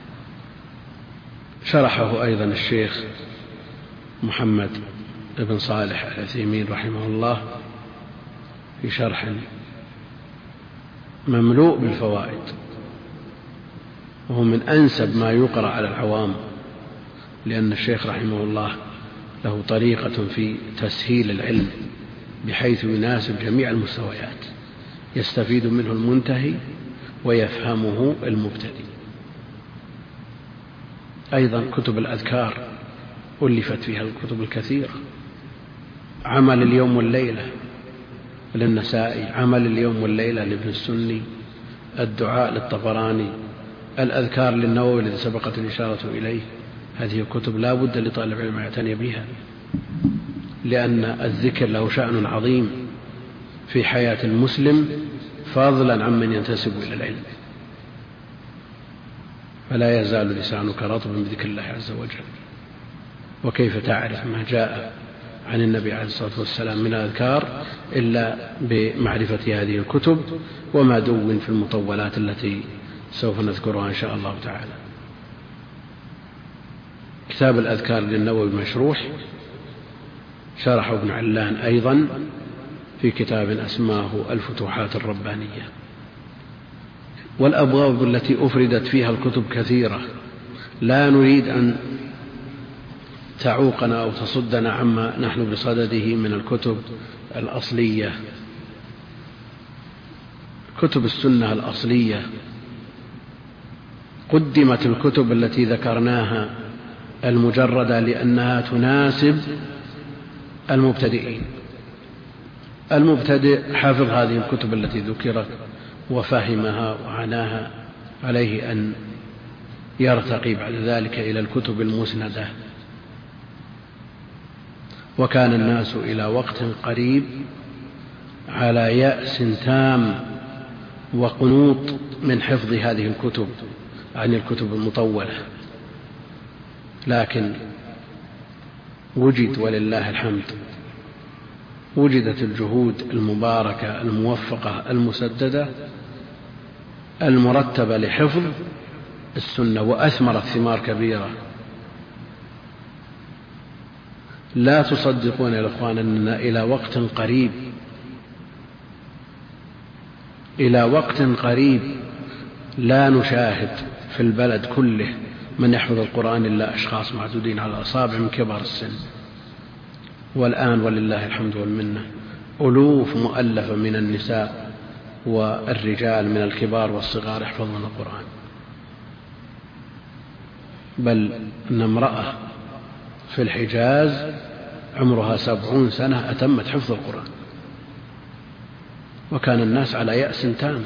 شرحه أيضا الشيخ محمد بن صالح العثيمين رحمه الله في شرح مملوء بالفوائد، وهو من أنسب ما يقرأ على العوام، لأن الشيخ رحمه الله له طريقة في تسهيل العلم بحيث يناسب جميع المستويات، يستفيد منه المنتهي ويفهمه المبتدئ. أيضا كتب الأذكار ألفت فيها الكتب الكثيرة، عمل اليوم والليلة للنسائي، عمل اليوم والليلة لابن السني، الدعاء للطبراني، الأذكار للنووي الذي سبقت الإشارة إليه. هذه الكتب لا بد لطالب علم يعتني بها، لأن الذكر له شأن عظيم في حياة المسلم فضلا عمن ينتسب إلى العلم. فلا يزال لسانك رطبا بذكر الله عز وجل. وكيف تعرف ما جاء عن النبي عليه الصلاة والسلام من الأذكار إلا بمعرفة هذه الكتب وما دون في المطولات التي سوف نذكرها إن شاء الله تعالى. كتاب الأذكار للنووي مشروح، شرحه ابن علان أيضا في كتاب أسماه الفتوحات الربانية. والأبواب التي أفردت فيها الكتب كثيرة، لا نريد أن تعوقنا أو تصدنا عما نحن بصدده من الكتب الأصلية. كتب السنة الأصلية قدمت الكتب التي ذكرناها المجردة لأنها تناسب المبتدئين. المبتدئ حافظ هذه الكتب التي ذكرت وفهمها وعناها، عليه أن يرتقي بعد ذلك إلى الكتب المسندة. وكان الناس إلى وقت قريب على يأس تام وقنوط من حفظ هذه الكتب عن الكتب المطولة، لكن وجد ولله الحمد، وجدت الجهود المباركة الموفقة المسددة المرتبة لحفظ السنة، وأثمرت ثمار كبيرة. لا تصدقون يا إخوان أننا إلى وقت قريب لا نشاهد في البلد كله من يحفظ القرآن إلا أشخاص معدودين على الأصابع من كبار السن. والآن ولله الحمد والمنة ألوف مؤلفة من النساء والرجال من الكبار والصغار يحفظون القرآن، بل أن امرأة في الحجاز عمرها 70 سنة أتمت حفظ القرآن. وكان الناس على يأس تام،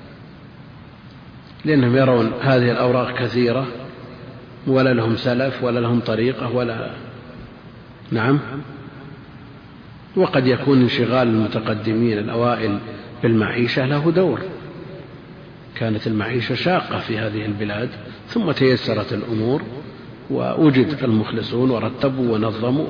لأنهم يرون هذه الأوراق كثيرة ولا لهم سلف ولا لهم طريقة ولا. نعم، وقد يكون انشغال المتقدمين الأوائل بالمعيشة له دور، كانت المعيشة شاقة في هذه البلاد ثم تيسرت الأمور ووجد المخلصون ورتبوا ونظموا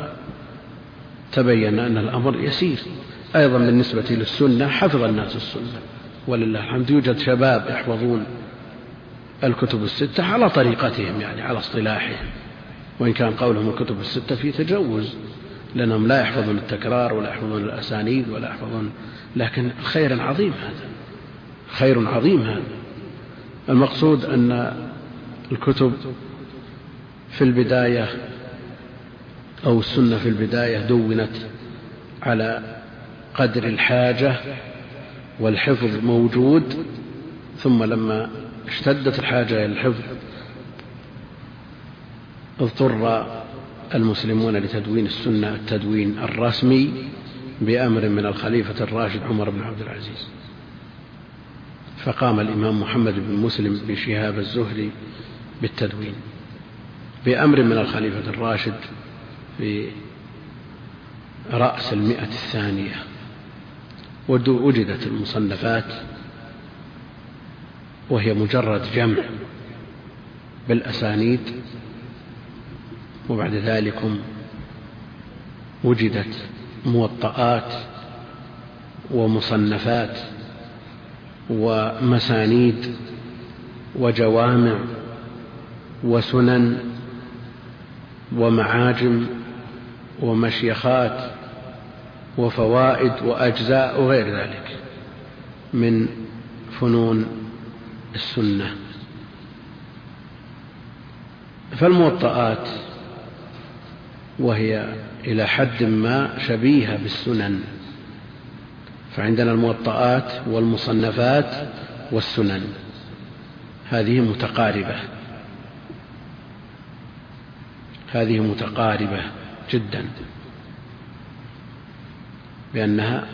فتبين أن الأمر يسير. أيضا بالنسبة للسنة حفظ الناس السنة ولله الحمد، يوجد شباب يحفظون الكتب الستة على طريقتهم، يعني على اصطلاحهم، وإن كان قولهم الكتب الستة في تجوز لأنهم لا يحفظون التكرار ولا يحفظون الأسانيد ولا يحفظون، لكن خير عظيم هذا، خير عظيم هذا. المقصود أن الكتب في البداية أو السنة في البداية دونت على قدر الحاجة والحفظ موجود، ثم لما اشتدت الحاجة إلى الحفظ اضطر المسلمون لتدوين السنة التدوين الرسمي بأمر من الخليفة الراشد عمر بن عبد العزيز، فقام الإمام محمد بن مسلم بن شهاب الزهري بالتدوين بأمر من الخليفة الراشد في رأس 100 وجدت المصنفات وهي مجرد جمع بالأسانيد، وبعد ذلك وجدت موطئات ومصنفات ومسانيد وجوامع وسنن ومعاجم ومشيخات وفوائد وأجزاء وغير ذلك من فنون السنة. فالموطئات وهي إلى حد ما شبيهة بالسنن، فعندنا الموطئات والمصنفات والسنن هذه متقاربة جدا، بأنها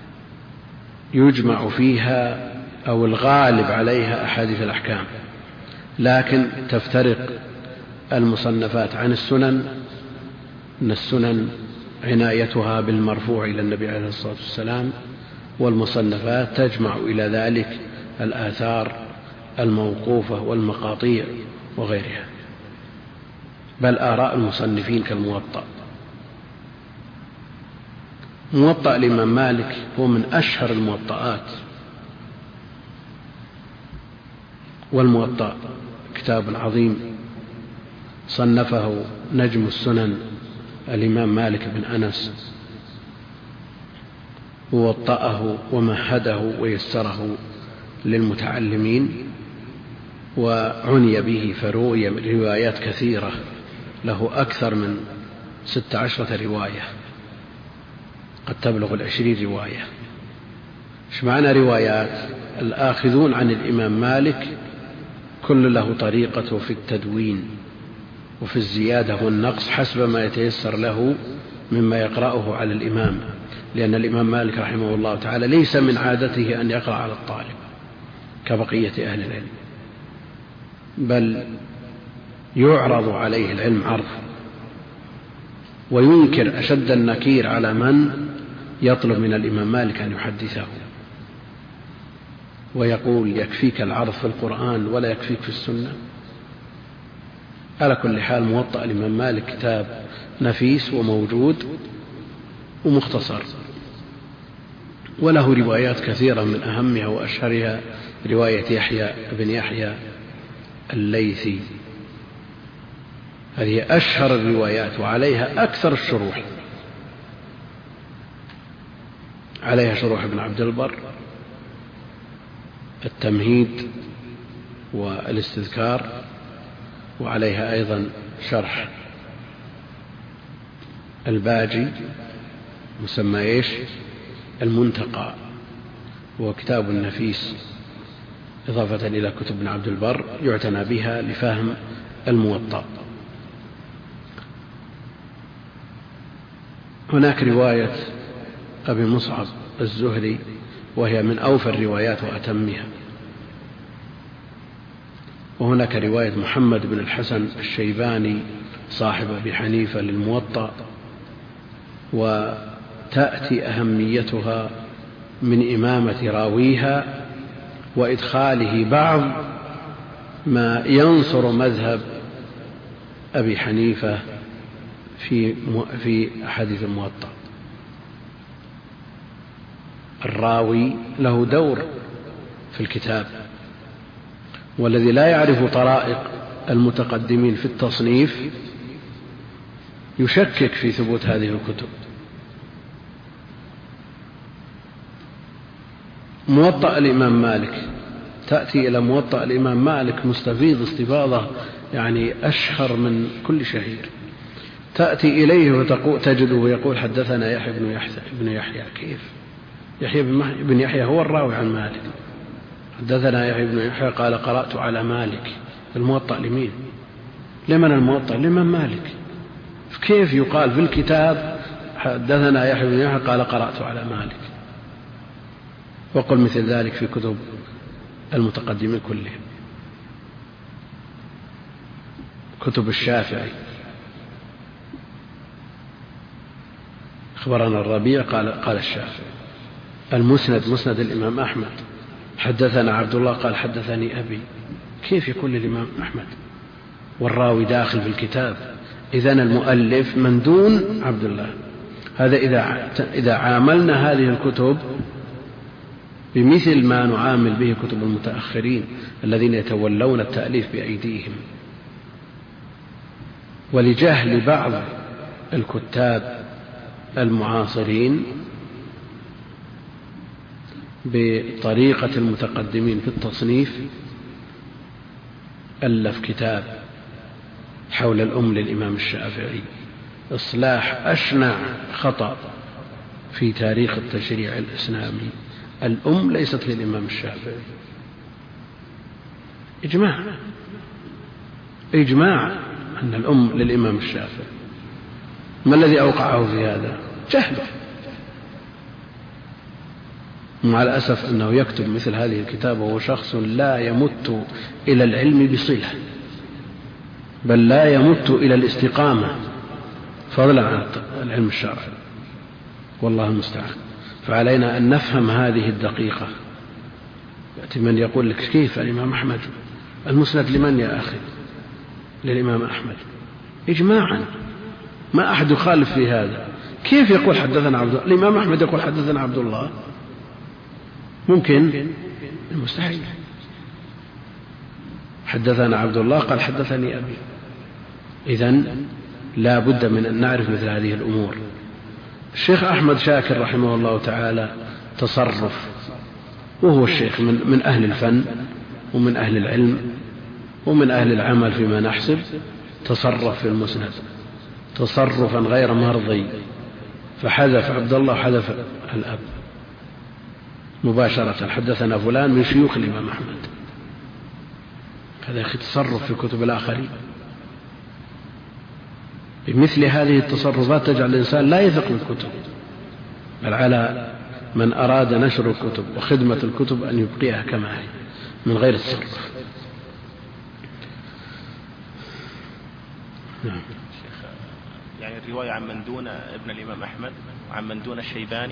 يجمع فيها أو الغالب عليها أحاديث الأحكام، لكن تفترق المصنفات عن السنن، أن السنن عنايتها بالمرفوع إلى النبي عليه الصلاة والسلام، والمصنفات تجمع إلى ذلك الآثار الموقوفة والمقاطيع وغيرها، بل آراء المصنفين كالموطأ. موطأ الإمام مالك هو من أشهر الموطئات، والموطأ كتاب عظيم صنفه نجم السنن الإمام مالك بن أنس، ووطأه ومهده ويسره للمتعلمين، وعني به فروي روايات كثيرة، له أكثر من 16 رواية، قد تبلغ 20 رواية. ايش معنى روايات؟ الآخذون عن الإمام مالك كل له طريقته في التدوين وفي الزيادة والنقص حسب ما يتيسر له مما يقرأه على الإمام، لأن الإمام مالك رحمه الله تعالى ليس من عادته أن يقرأ على الطالب كبقية أهل العلم، بل يعرض عليه العلم عرض، وينكر أشد النكير على من يطلب من الإمام مالك أن يحدثه، ويقول يكفيك العرض في القرآن ولا يكفيك في السنة. على كل حال موطأ الإمام مالك كتاب نفيس وموجود ومختصر، وله روايات كثيرة، من أهمها وأشهرها رواية يحيى بن يحيى الليثي، هذه أشهر الروايات وعليها أكثر الشروح، عليها شروح ابن عبد البر، التمهيد والاستذكار، وعليها أيضا شرح الباجي مسمى المنتقى، وهو كتاب نفيس إضافة إلى كتب ابن عبد البر يعتنى بها لفهم الموطأ. هناك رواية أبي مصعب الزهري وهي من أوفى الروايات وأتمها، وهناك رواية محمد بن الحسن الشيباني صاحب أبي حنيفة للموطأ، تأتي أهميتها من إمامة راويها وإدخاله بعض ما ينصر مذهب أبي حنيفة في أحاديث الموطأ. الراوي له دور في الكتاب، والذي لا يعرف طرائق المتقدمين في التصنيف يشكك في ثبوت هذه الكتب. موطأ الإمام مالك، تأتي إلى موطأ الإمام مالك مستفيض استفاضة يعني أشهر من كل شهير. تأتي إليه وتجده يقول حدثنا يحيى بن يحيى. كيف؟ يحيى بن يحيى هو الراوي عن مالك. حدثنا يحيى بن يحيى قال قرأت على مالك. الموطأ لمين؟ لمن الموطأ؟ لمن مالك. كيف يقال في الكتاب حدثنا يحيى بن يحيى قال قرأت على مالك؟ وقل مثل ذلك في كتب المتقدمين كلهم. كتب الشافعي أخبرنا الربيع قال الشافعي. المسند مسند الإمام أحمد حدثنا عبد الله قال حدثني أبي. كيف يكون الإمام أحمد والراوي داخل في الكتاب؟ إذن المؤلف من دون عبد الله. هذا إذا عاملنا هذه الكتب بمثل ما نعامل به كتب المتأخرين الذين يتولون التأليف بأيديهم. ولجهل بعض الكتاب المعاصرين بطريقة المتقدمين في التصنيف ألف كتاب حول الأم للإمام الشافعي، إصلاح أشنع خطأ في تاريخ التشريع الإسلامي. الأم ليست للإمام الشافعي. إجماع أن الأم للإمام الشافعي. ما الذي أوقعه في هذا؟ جهله. مع الأسف أنه يكتب مثل هذه الكتاب وهو شخص لا يمت إلى العلم بصلة، بل لا يمت إلى الاستقامة فضلا عن العلم الشرعي. والله المستعان. فعلينا أن نفهم هذه الدقيقة. يأتي من يقول لك كيف الإمام أحمد المسند لمن يا أخي؟ للإمام أحمد إجماعا، ما أحد يخالف في هذا. كيف يقول حدثنا عبد الله؟ الإمام أحمد يقول حدثنا عبد الله؟ ممكن؟ المستحيل. حدثنا عبد الله قال حدثني أبي. إذن لا بد من أن نعرف مثل هذه الأمور. الشيخ أحمد شاكر رحمه الله تعالى تصرف، وهو الشيخ من أهل الفن ومن أهل العلم ومن أهل العمل فيما نحسب، تصرف في المسند تصرفا غير مرضي، فحذف عبد الله وحذف الأب مباشرة. حدثنا فلان من شيوخ الإمام أحمد. هذا تصرف في كتب الآخرين. بمثل هذه التصرفات تجعل الإنسان لا يثق بالكتب، بل على من أراد نشر الكتب وخدمة الكتب أن يبقيها كما هي من غير تصرف. نعم. يعني الرواية عن من دون ابن الإمام أحمد وعن من دون الشيباني،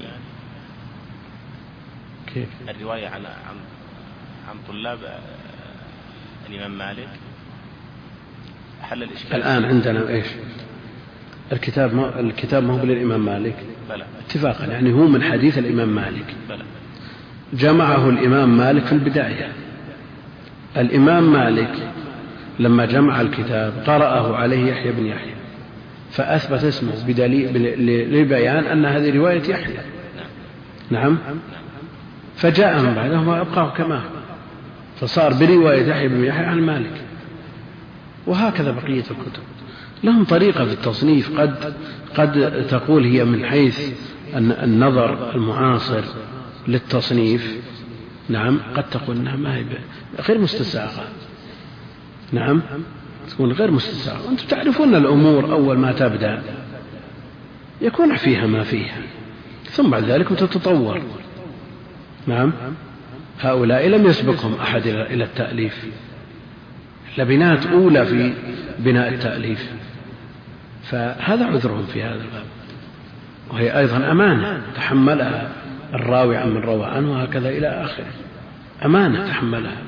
كيف؟ الرواية عن طلاب الإمام مالك حل الإشكال. الآن عندنا إيش؟ الكتاب ما هو للإمام مالك بلى. اتفاقا، يعني هو من حديث الإمام مالك بلى. جمعه الإمام مالك في البداية. الإمام مالك لما جمع الكتاب قرأه عليه يحيى بن يحيى فأثبت اسمه لبيان أن هذه رواية يحيى. نعم. فجاء من بعدهم وأبقاه كما فصار برواية يحيى بن يحيى عن مالك. وهكذا بقية الكتب لهم طريقة في التصنيف، قد تقول هي من حيث النظر المعاصر للتصنيف، نعم، قد تقول أنها ما هي غير مستساغة، نعم، تكون غير مستساغة. أنتم تعرفون الأمور أول ما تبدأ يكون فيها ما فيها، ثم بعد ذلك تتطور. نعم. هؤلاء لم يسبقهم أحد إلى التأليف، لبنات أولى في بناء التأليف، فهذا عذرهم في هذا الباب. وهي أيضا أمانة تحملها الراوي عن من روى عنه وهكذا إلى آخره، أمانة تحملها.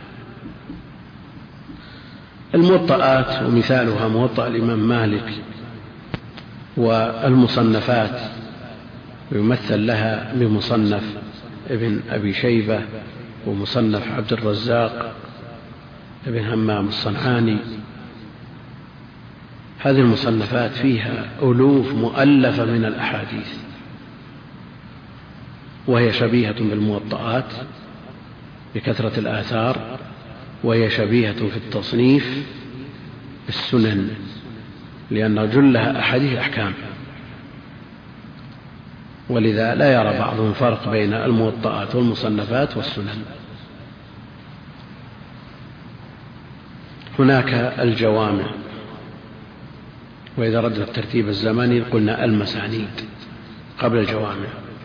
الموطئات ومثالها موطأ الإمام مالك والمصنفات يمثل لها بمصنف ابن أبي شيبة ومصنف عبد الرزاق ابن همام الصنعاني. هذه المصنفات فيها ألوف مؤلفة من الأحاديث، وهي شبيهة بالموطئات بكثرة الآثار، وهي شبيهة في التصنيف بالسنن، لأن جلها أحاديث أحكام، ولذا لا يرى بعضهم فرق بين الموطئات والمصنفات والسنن. هناك الجوامع، وإذا ردنا الترتيب الزمني قلنا المسانيد قبل الجوامع.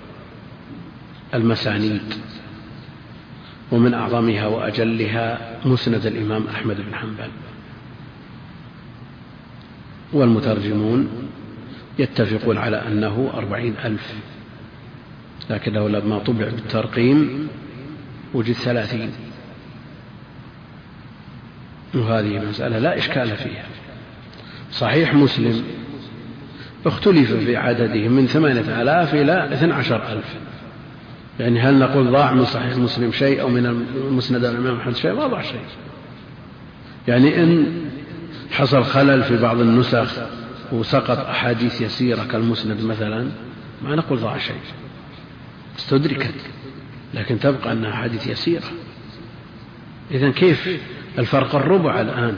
المسانيد، ومن أعظمها وأجلها مسند الإمام أحمد بن حنبل. والمترجمون يتفقون على أنه 40,000، لكنه لما طبع بالترقيم وجد 30، وهذه المسألة لا إشكال فيها. صحيح مسلم اختلف في عدده من 8,000 إلى 12,000، يعني هل نقول ضاع من صحيح مسلم شيء أو من مسند الإمام أحمد شيء؟ ما ضاع شيء. يعني إن حصل خلل في بعض النسخ وسقط أحاديث يسيرة كالمسند مثلا، ما نقول ضاع شيء، استدركت، لكن تبقى أنها أحاديث يسيرة. إذن كيف الفرق الربع الآن؟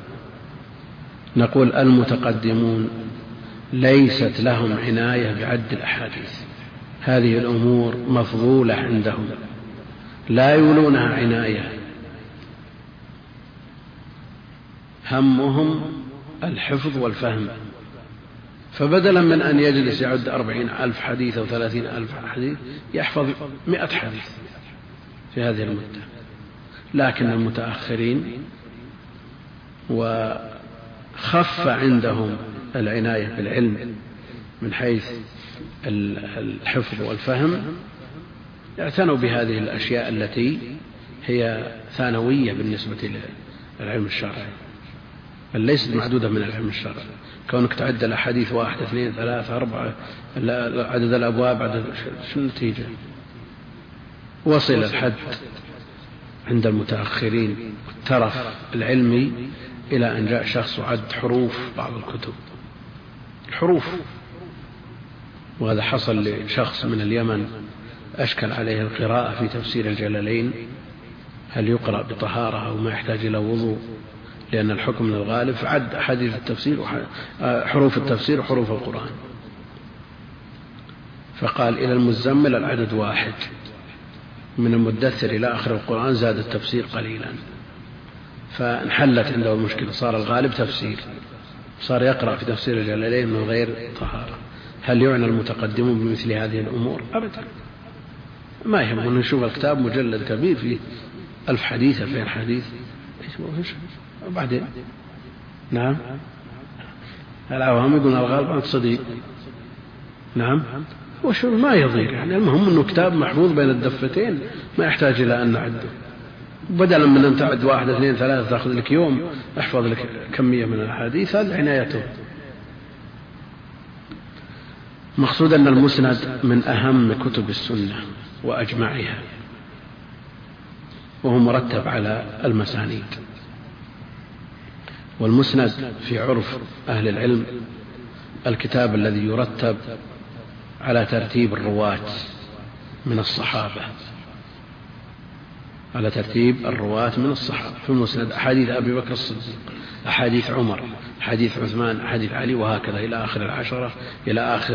نقول المتقدمون ليست لهم عناية بعد الأحاديث، هذه الأمور مفضولة عندهم، لا يولونها عناية، همهم الحفظ والفهم. فبدلا من أن يجلس يعد 40,000 حديث أو 30,000 حديث، يحفظ 100 حديث في هذه المدة. لكن المتأخرين وخف عندهم العناية بالعلم من حيث الحفظ والفهم، اعتنوا بهذه الأشياء التي هي ثانوية بالنسبة للعلم الشرعي، بل ليست معدودة من العلم الشرعي. كونك تعد الأحاديث 1 2 3 4 عدد الأبواب، عدد، شو النتيجة؟ وصل الحد عند المتأخرين الترف العلمي إلى أن جاء شخص وعد حروف بعض الكتب، الحروف. وهذا حصل لشخص من اليمن أشكل عليه القراءة في تفسير الجلالين، هل يقرأ بطهارة أو ما يحتاج إلى وضوء، لأن الحكم من الغالب، فعد أحاديث التفسير حروف التفسير وحروف القرآن، فقال إلى المزمل العدد 1، من المدثر إلى آخر القرآن زاد التفسير قليلا، فانحلت عنده المشكلة، صار الغالب تفسير، صار يقرأ في تفسير الجلالين من غير طهارة. هل يعنى المتقدمون بمثل هذه الأمور؟ أبدا، ما يهمون. نشوف الكتاب مجلد كبير فيه 1000 حديث 2000 حديث، وبعدين نعم العوام يقولون الغالب عن صديق، نعم، وشو ما يضير، يعني المهم أنه كتاب محفوظ بين الدفتين، ما يحتاج إلى أن نعده. بدلا من أن تعد 1 2 3 تأخذ لك يوم احفظ لك كمية من الحديث، هذا عنايته. مقصود أن المسند من أهم كتب السنة وأجمعها، وهو مرتب على المسانيد. والمسند في عرف أهل العلم الكتاب الذي يرتب على ترتيب الرواة من الصحابة، على ترتيب الرواة من الصحابة. في المسند أحاديث أبي بكر الصديق، أحاديث عمر، أحاديث عثمان، أحاديث علي، وهكذا إلى آخر العشرة، إلى آخر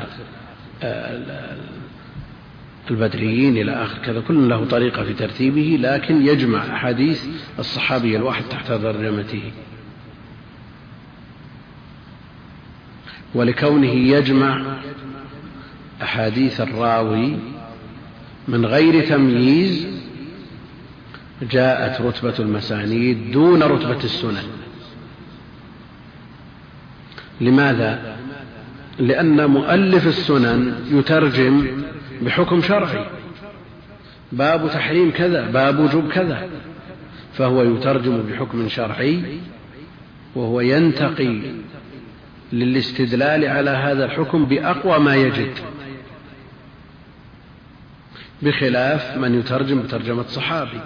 البدريين، إلى آخر كذا. كل له طريقة في ترتيبه، لكن يجمع أحاديث الصحابي الواحد تحت ترجمته. ولكونه يجمع أحاديث الراوي من غير تمييز، جاءت رتبة المسانيد دون رتبة السنن. لماذا؟ لأن مؤلف السنن يترجم بحكم شرعي، باب تحريم كذا، باب وجوب كذا، فهو يترجم بحكم شرعي، وهو ينتقي للاستدلال على هذا الحكم بأقوى ما يجد، بخلاف من يترجم بترجمة صحابي.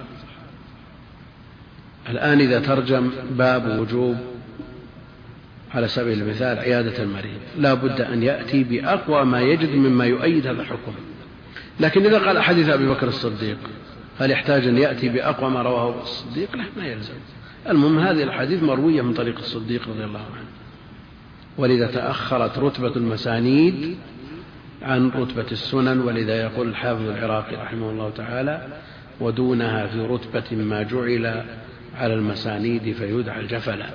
الآن إذا ترجم باب وجوب على سبيل المثال عيادة المريض، لا بد أن يأتي بأقوى ما يجد مما يؤيد هذا الحكم. لكن إذا قال حديث أبي بكر الصديق، هل يحتاج أن يأتي بأقوى ما رواه الصديق؟ لا، ما يلزم. المهم هذه الحديث مروية من طريق الصديق رضي الله عنه، ولذا تأخرت رتبة المسانيد عن رتبة السنن، ولذا يقول الحافظ العراقي رحمه الله تعالى: ودونها في رتبة ما جعل على المسانيد فيدعى الجفلا،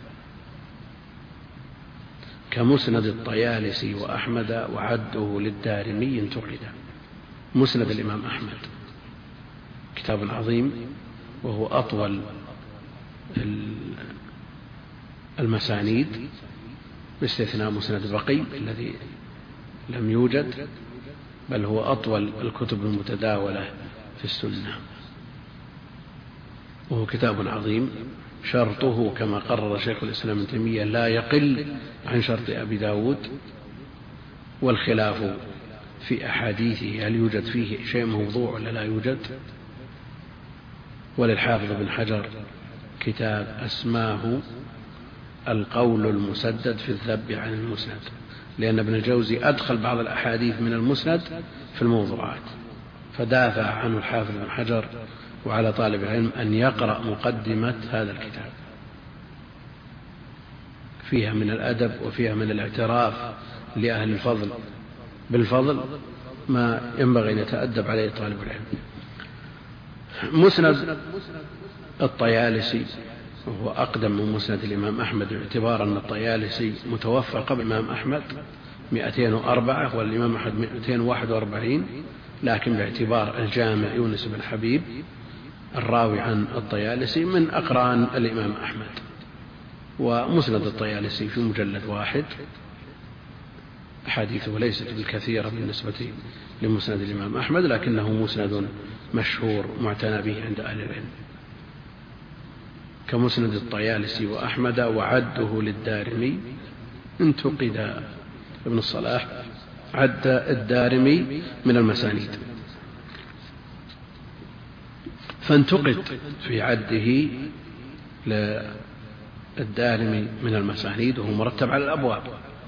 كمسند الطيالسي وأحمد وعده للدارمي انتقد. مسند الإمام أحمد كتاب عظيم، وهو أطول المسانيد باستثناء مسند بقي الذي لم يوجد، بل هو أطول الكتب المتداولة في السنة، وهو كتاب عظيم. شرطه كما قرر شيخ الإسلام ابن تيمية لا يقل عن شرط أبي داود، والخلاف في أحاديثه هل يوجد فيه شيء موضوع ولا لا يوجد. وللحافظ بن حجر كتاب أسماه القول المسدد في الذب عن المسند، لأن ابن الجوزي أدخل بعض الأحاديث من المسند في الموضوعات، فدافع عنه الحافظ بن حجر، وعلى طالب العلم أن يقرأ مقدمة هذا الكتاب، فيها من الأدب وفيها من الاعتراف لأهل الفضل بالفضل ما ينبغي أن يتأدب عليه طالب العلم. مسند الطيالسي وهو أقدم من مسند الإمام أحمد، باعتبار أن الطيالسي متوفى قبل الإمام أحمد 204 والإمام أحمد 241، لكن باعتبار الجامع يونس بن حبيب الراوي عن الطيالسي من أقران الإمام أحمد. ومسند الطيالسي في مجلد واحد، أحاديثه ليست بالكثيرة بالنسبة لمسند الإمام أحمد، لكنه مسند مشهور معتنى به عند أهل العلم، كمسند الطيالسي وأحمد وعده للدارمي انتقد. ابن الصلاح عد الدارمي من المسانيد، فانتقد في عده للدارمي من المسانيد، وهو مرتب على الأبواب.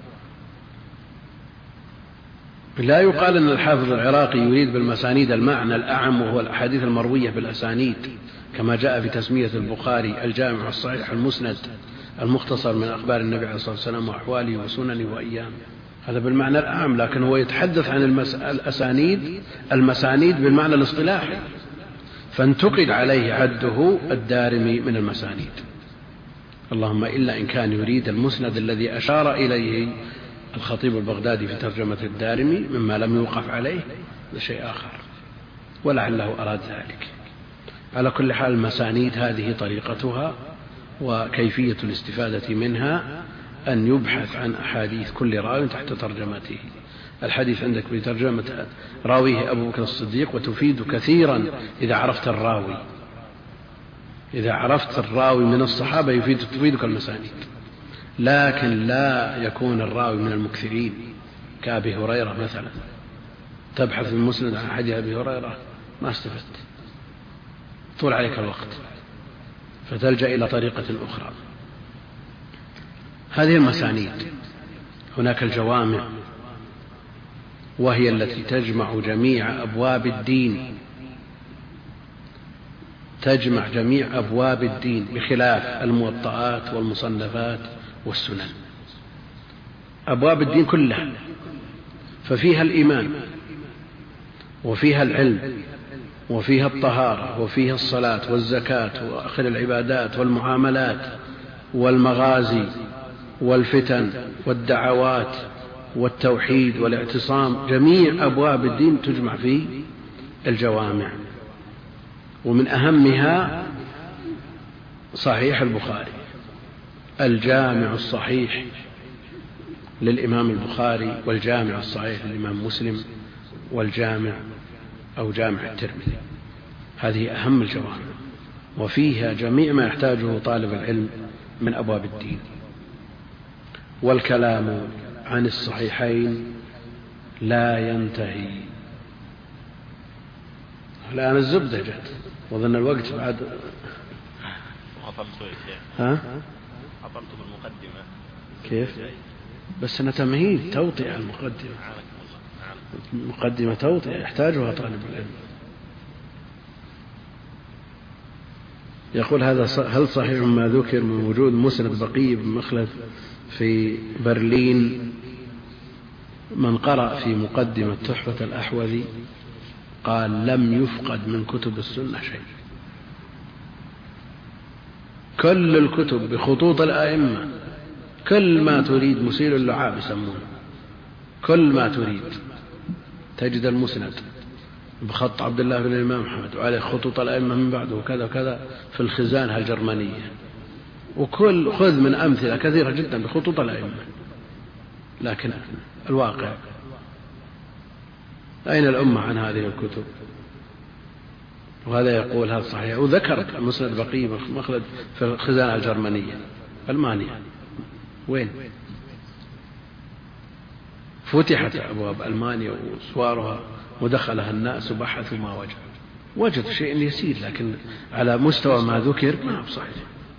لا يقال أن الحافظ العراقي يريد بالمسانيد المعنى الأعم، وهو الأحاديث المروية بالأسانيد، كما جاء في تسمية البخاري الجامع الصحيح المسند المختصر من أخبار النبي عليه الصلاة والسلام وأحواله وسننه وأيامه، هذا بالمعنى الأعم. لكن هو يتحدث عن المسانيد بالمعنى الاصطلاحي، فانتقد عليه عده الدارمي من المسانيد، اللهم إلا إن كان يريد المسند الذي أشار إليه الخطيب البغدادي في ترجمة الدارمي مما لم يوقف عليه، لشيء آخر، ولعله أراد ذلك. على كل حال المسانيد هذه طريقتها، وكيفية الاستفادة منها أن يبحث عن أحاديث كل راوي تحت ترجمته. الحديث عندك بترجمة راويه أبو بكر الصديق، وتفيد كثيرا إذا عرفت الراوي. إذا عرفت الراوي من الصحابة تفيدك المسانيد، لكن لا يكون الراوي من المكثرين كأبي هريرة مثلا، تبحث في المسند عن حديث أبي هريرة ما استفدت، طول عليك الوقت، فتلجأ إلى طريقة أخرى. هذه المسانيد. هناك الجوامع، وهي التي تجمع جميع أبواب الدين، تجمع جميع أبواب الدين بخلاف الموطئات والمصنفات والسنن. أبواب الدين كلها، ففيها الإيمان وفيها العلم وفيها الطهارة وفيها الصلاة والزكاة وآخر العبادات والمعاملات والمغازي والفتن والدعوات والتوحيد والاعتصام. جميع أبواب الدين تجمع في الجوامع، ومن أهمها صحيح البخاري، الجامع الصحيح للإمام البخاري، والجامع الصحيح للإمام مسلم، والجامع أو جامع الترمذي. هذه أهم الجوامع، وفيها جميع ما يحتاجه طالب العلم من أبواب الدين. والكلام عن الصحيحين لا ينتهي. الآن الزبدة جت وظن الوقت بعد. عطلت يا شيخ. عطلت بالمقدمة. كيف؟ بس أنا تمهيد توطئة المقدمة. المقدمة توطئة يحتاجها طالب العلم. يقول هل صحيح ما ذكر من وجود مسند بقي بن مخلد في برلين؟ من قرأ في مقدمة تحفة الأحوذي قال لم يفقد من كتب السنة شيء. كل الكتب بخطوط الأئمة، كل ما تريد مسيل اللعاب يسمونه، كل ما تريد تجد المسند بخط عبد الله بن الإمام أحمد وعليه خطوط الأئمة من بعده وكذا وكذا في الخزانة الجرمانية. وكل خذ من أمثلة كثيرة جدا بخطوط الأئمة. لكن الواقع أين الأمة عن هذه الكتب؟ وهذا يقول هذا صحيح، وذكر مسند بقي مخلد في الخزانة الجرمانية ألمانيا. وين؟ فتحت أبواب ألمانيا وسوارها ودخلها الناس وبحثوا ما وجدوا شيء يسير، لكن على مستوى ما ذكر ما هو صحيح.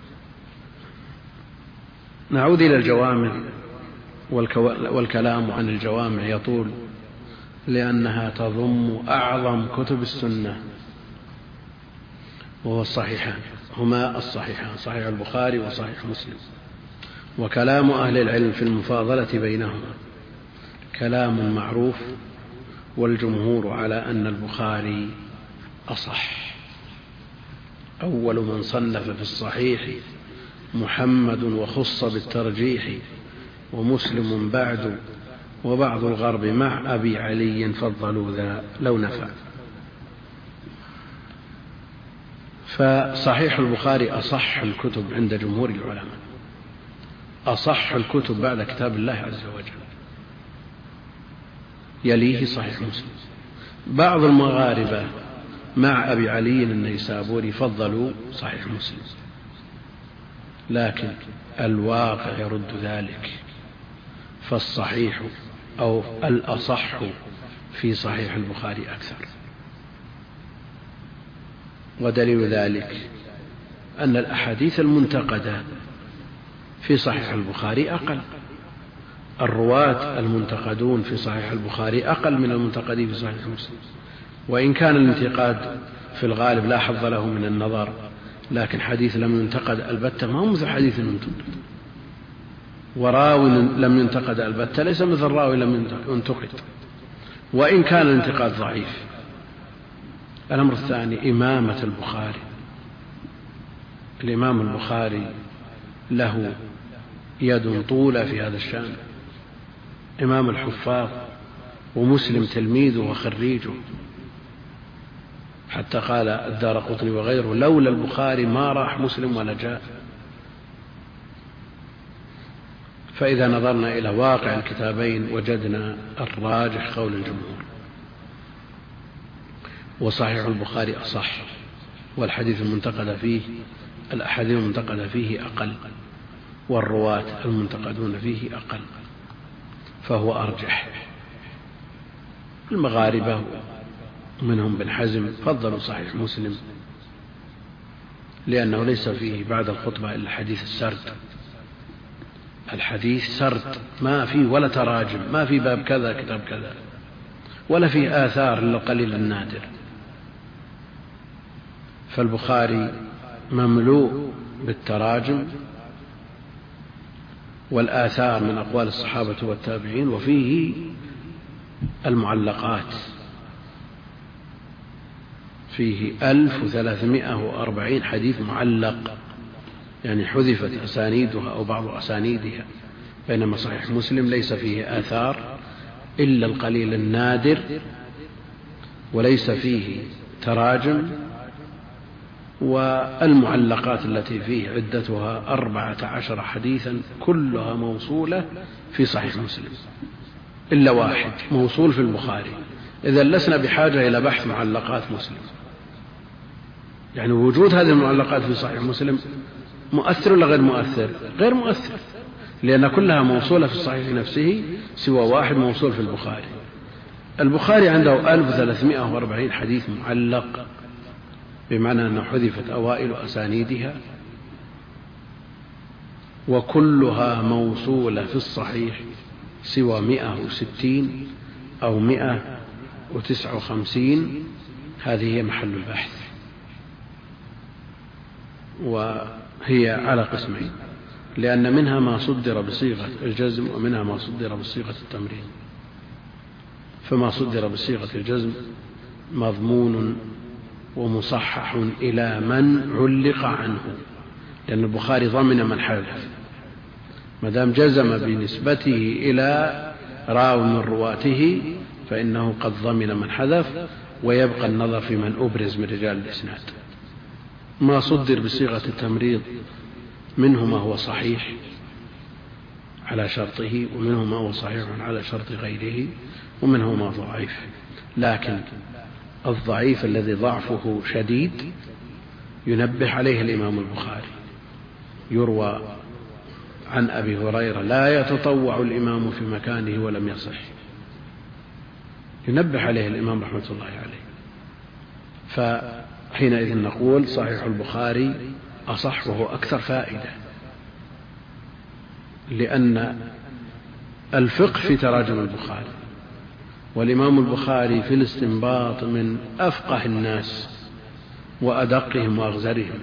نعود إلى الجوامع، والكلام عن الجوامع يطول لأنها تضم أعظم كتب السنة، وهو الصحيحان، هما الصحيحان صحيح البخاري وصحيح مسلم. وكلام أهل العلم في المفاضلة بينهما كلام معروف، والجمهور على أن البخاري أصح. أول من صنف في الصحيح محمد وخص بالترجيح، ومسلم بعد، وبعض الغرب مع أبي علي فضلوا ذا لو نفع. فصحيح البخاري أصح الكتب عند جمهور العلماء، أصح الكتب بعد كتاب الله عز وجل، يليه صحيح مسلم. بعض المغاربة مع أبي علي النيسابوري فضلوا صحيح مسلم، لكن الواقع يرد ذلك، فالصحيح أو الأصح في صحيح البخاري أكثر. ودليل ذلك أن الأحاديث المنتقدة في صحيح البخاري أقل، الرواة المنتقدون في صحيح البخاري أقل من المنتقدين في صحيح مسلم، وإن كان الانتقاد في الغالب لا حظ له من النظر، لكن حديث لم ينتقد البتة ما هو مثل حديث ينتقد، وراوي لم ينتقد البتة ليس مثل راوي لم ينتقد، وإن كان الانتقاد ضعيف. الأمر الثاني إمامة البخاري. الإمام البخاري له يد طولة في هذا الشأن، إمام الحفاظ، ومسلم تلميذه وخريجه، حتى قال الدارقطني وغيره لولا البخاري ما راح مسلم ولا جاء. فإذا نظرنا إلى واقع الكتابين وجدنا الراجح قول الجمهور، وصحيح البخاري أصح، والحديث المنتقد فيه الأحاديث المنتقدة فيه أقل، والرواة المنتقدون فيه أقل، فهو أرجح. المغاربة منهم بن حزم فضلوا صحيح مسلم، لأنه ليس فيه بعد الخطبة إلا حديث السرد، الحديث سرد، ما فيه ولا تراجم، ما في باب كذا كتاب كذا، ولا فيه آثار إلا قليل النادر. فالبخاري مملوء بالتراجم والآثار من أقوال الصحابة والتابعين، وفيه المعلقات، فيه 1340 حديث معلق، يعني حذفت أسانيدها أو بعض أسانيدها، بينما صحيح مسلم ليس فيه آثار إلا القليل النادر، وليس فيه تراجم والمعلقات التي فيه عدتها 14 حديثا كلها موصولة في صحيح مسلم إلا واحد موصول في البخاري. إذا لسنا بحاجة إلى بحث معلقات مسلم، يعني وجود هذه المعلقات في صحيح مسلم مؤثر ولا غير مؤثر؟ غير مؤثر، لأن كلها موصولة في الصحيح نفسه سوى واحد موصول في البخاري. البخاري عنده 1340 حديث معلق، بمعنى أنه حذفت أوائل أسانيدها، وكلها موصولة في الصحيح سوى 160 أو 159. هذه هي محل البحث، وهي على قسمين، لأن منها ما صدر بصيغة الجزم ومنها ما صدر بصيغة التمرين. فما صدر بصيغة الجزم مضمون ومصحح إلى من علق عنه، لأن البخاري ضمن من حذف، ما دام جزم بنسبته إلى راو من رواته فإنه قد ضمن من حذف، ويبقى النظر في من أبرز من رجال الإسناد. ما صدر بصيغة التمريض منه ما هو صحيح على شرطه، ومنه ما هو صحيح على شرط غيره، ومنه ما ضعيف. لكن الضعيف الذي ضعفه شديد ينبه عليه الإمام البخاري. يروى عن أبي هريرة: لا يتطوع الإمام في مكانه ولم يصح. ينبه عليه الإمام رحمة الله عليه. فحينئذ نقول صحيح البخاري أصح وهو أكثر فائدة، لأن الفقه في تراجم البخاري، والإمام البخاري في الاستنباط من أفقه الناس وأدقهم وأغزرهم.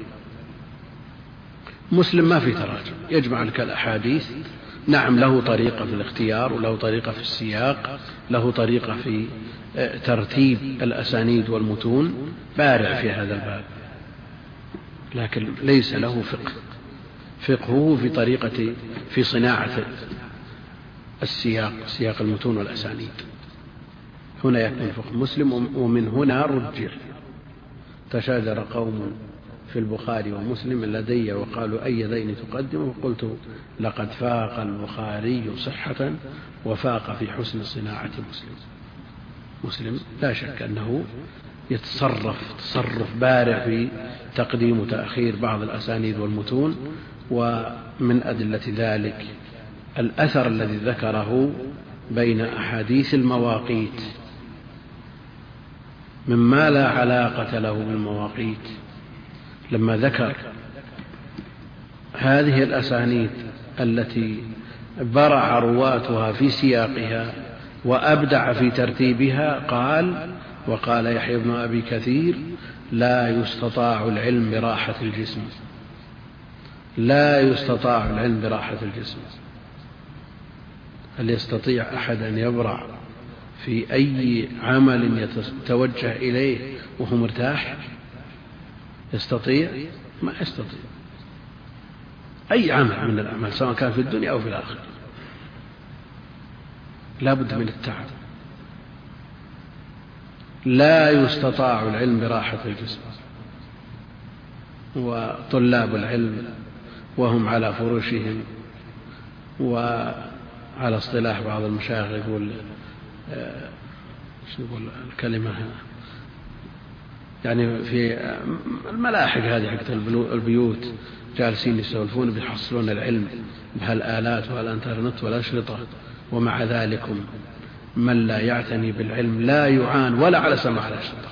مسلم ما في تراجم، يجمع لك الأحاديث. نعم، له طريقة في الاختيار، وله طريقة في السياق، له طريقة في ترتيب الأسانيد والمتون، بارع في هذا الباب، لكن ليس له فقه. فقهه في طريقة في صناعة السياق، سياق المتون والأسانيد. هنا يكون فقه مسلم. ومن هنا رجع. تشاجر قوم في البخاري ومسلم لدي وقالوا أي ذين تقدم، وقلت لقد فاق البخاري صحة وفاق في حسن صناعة مسلم لا شك أنه تصرف بارع في تقديم وتأخير بعض الأسانيد والمتون. ومن أدلة ذلك الأثر الذي ذكره بين أحاديث المواقيت مما لا علاقة له بالمواقيت، لما ذكر هذه الأسانيد التي برع رواتها في سياقها وأبدع في ترتيبها، قال: وقال يحيى بن أبي كثير: لا يستطاع العلم براحة الجسم. لا يستطاع العلم براحة الجسم. هل يستطيع أحد أن يبرع في أي عمل يتوجه إليه وهو مرتاح؟ يستطيع؟ ما يستطيع. أي عمل من الأعمال سواء كان في الدنيا أو في الآخرة لا بد من التعب. لا يستطاع العلم براحة الجسم. وطلاب العلم وهم على فرشهم، وعلى اصطلاح بعض المشايخ يقول الكلمة يعني في الملاحق هذه حقت البيوت جالسين يسولفون بيحصلون العلم بهالآلات والإنترنت والأشرطة، ومع ذلك من لا يعتني بالعلم لا يعان ولا على سماع الأشرطة،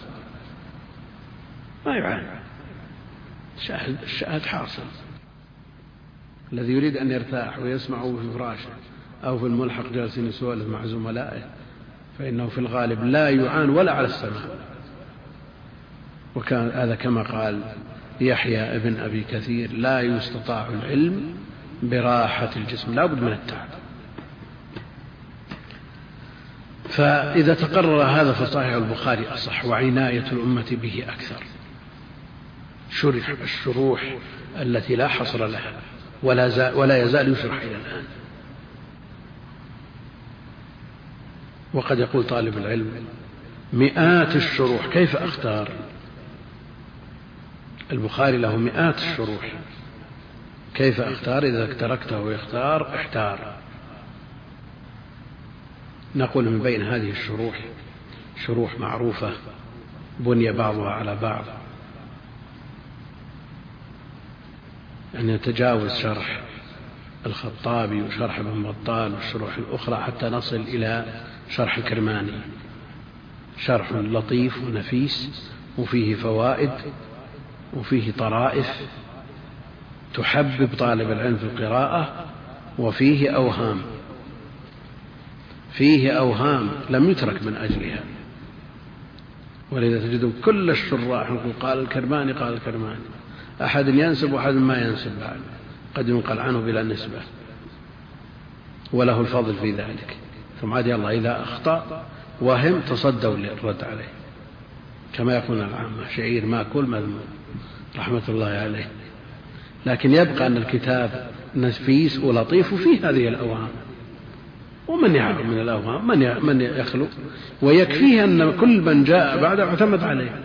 ما يعان. الشاهد حاصل. الذي يريد أن يرتاح ويسمعه في فراشه أو في الملحق جالسين يسولف مع زملائه فإنه في الغالب لا يعان ولا على السماع. وكان هذا كما قال يحيى ابن أبي كثير: لا يستطاع العلم براحة الجسم، لا بد من التعب. فإذا تقرر هذا فصحيح البخاري أصح، وعناية الأمة به أكثر. شرح الشروح التي لا حصر لها ولا يزال يشرح إلى الآن. وقد يقول طالب العلم: مئات الشروح كيف أختار؟ البخاري له مئات الشروح، كيف أختار؟ إذا تركته يختار احتار. نقول من بين هذه الشروح شروح معروفة بني بعضها على بعض، أن يتجاوز شرح الخطابي وشرح ابن بطال والشروح الأخرى حتى نصل إلى شرح الكرماني، شرح لطيف ونفيس وفيه فوائد وفيه طرائف تحبب طالب العلم في القراءة، وفيه أوهام، فيه أوهام لم يترك من أجلها. ولذا تجد كل الشراح يقول قال الكرماني قال الكرماني، أحد ينسب وأحد ما ينسب بعد، قد ينقل عنه بلا نسبة وله الفضل في ذلك. ثم عاد الله إذا أخطأ وهم تصدوا للرد عليه، كما يقول العامة شعير ما كل مذموم رحمة الله عليه. لكن يبقى أن الكتاب نفيس ولطيف وفيه هذه الأوهام، ومن يعلم من الأوهام من يخلق، ويكفيه أن كل من جاء بعده اعتمد عليه.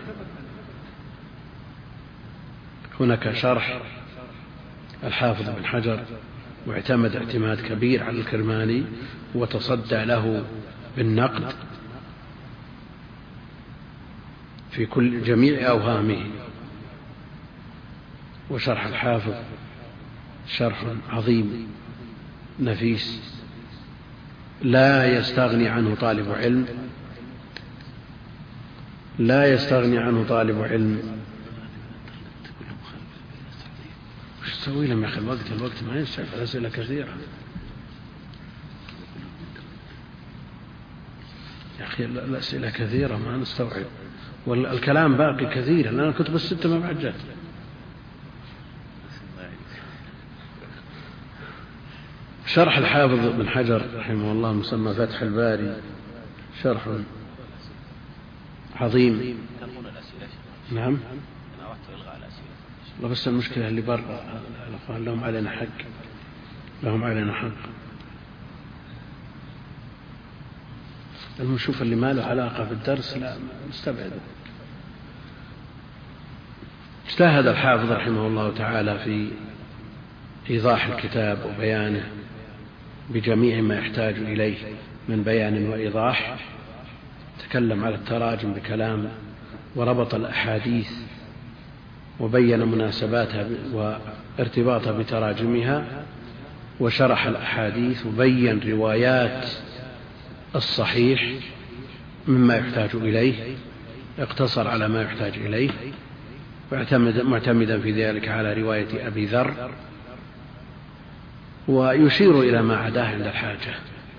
هناك شرح الحافظ بن حجر واعتمد اعتماد كبير على الكرماني وتصدى له بالنقد في كل جميع أوهامه. وشرح الحافظ شرح عظيم نفيس لا يستغني عنه طالب علم، لا يستغني عنه طالب علم. وش تسوي لهم يا أخي؟ الوقت ما ينسعف، الأسئلة كثيرة يا أخي، الأسئلة كثيرة ما نستوعب، والكلام باقي كثير لأن الكتب الستة ما بعد جت. شرح الحافظ بن حجر رحمه الله مسمى فتح الباري، شرح عظيم. نعم، لا بس المشكلة اللي برا لهم علينا حق، لهم علينا حق. المشوف اللي ما له علاقة بالدرس لا نستبعده. اجتهد الحافظ رحمه الله تعالى في إيضاح الكتاب وبيانه بجميع ما يحتاج إليه من بيان وإيضاح. تكلم على التراجم بكلام، وربط الأحاديث وبين مناسباتها وارتباطها بتراجمها، وشرح الأحاديث وبين روايات الصحيح مما يحتاج إليه، اقتصر على ما يحتاج إليه، معتمدا في ذلك على رواية أبي ذر، ويشير إلى ما عداه عند الحاجة.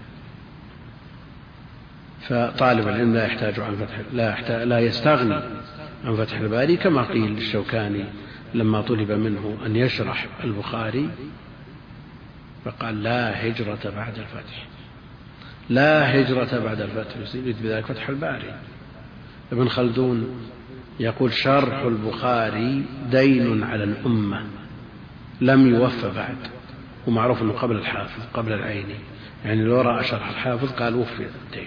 فطالب العلم لا يحتاج عن لا يستغني عن فتح الباري، كما قيل للشوكاني لما طلب منه أن يشرح البخاري فقال لا هجرة بعد الفتح، لا هجرة بعد الفتح، يريد بذلك فتح الباري. ابن خلدون يقول شرح البخاري دين على الأمة لم يوفى بعد، ومعروف أنه قبل الحافظ قبل العيني، يعني لو رأى شرح الحافظ قال وفي الدين.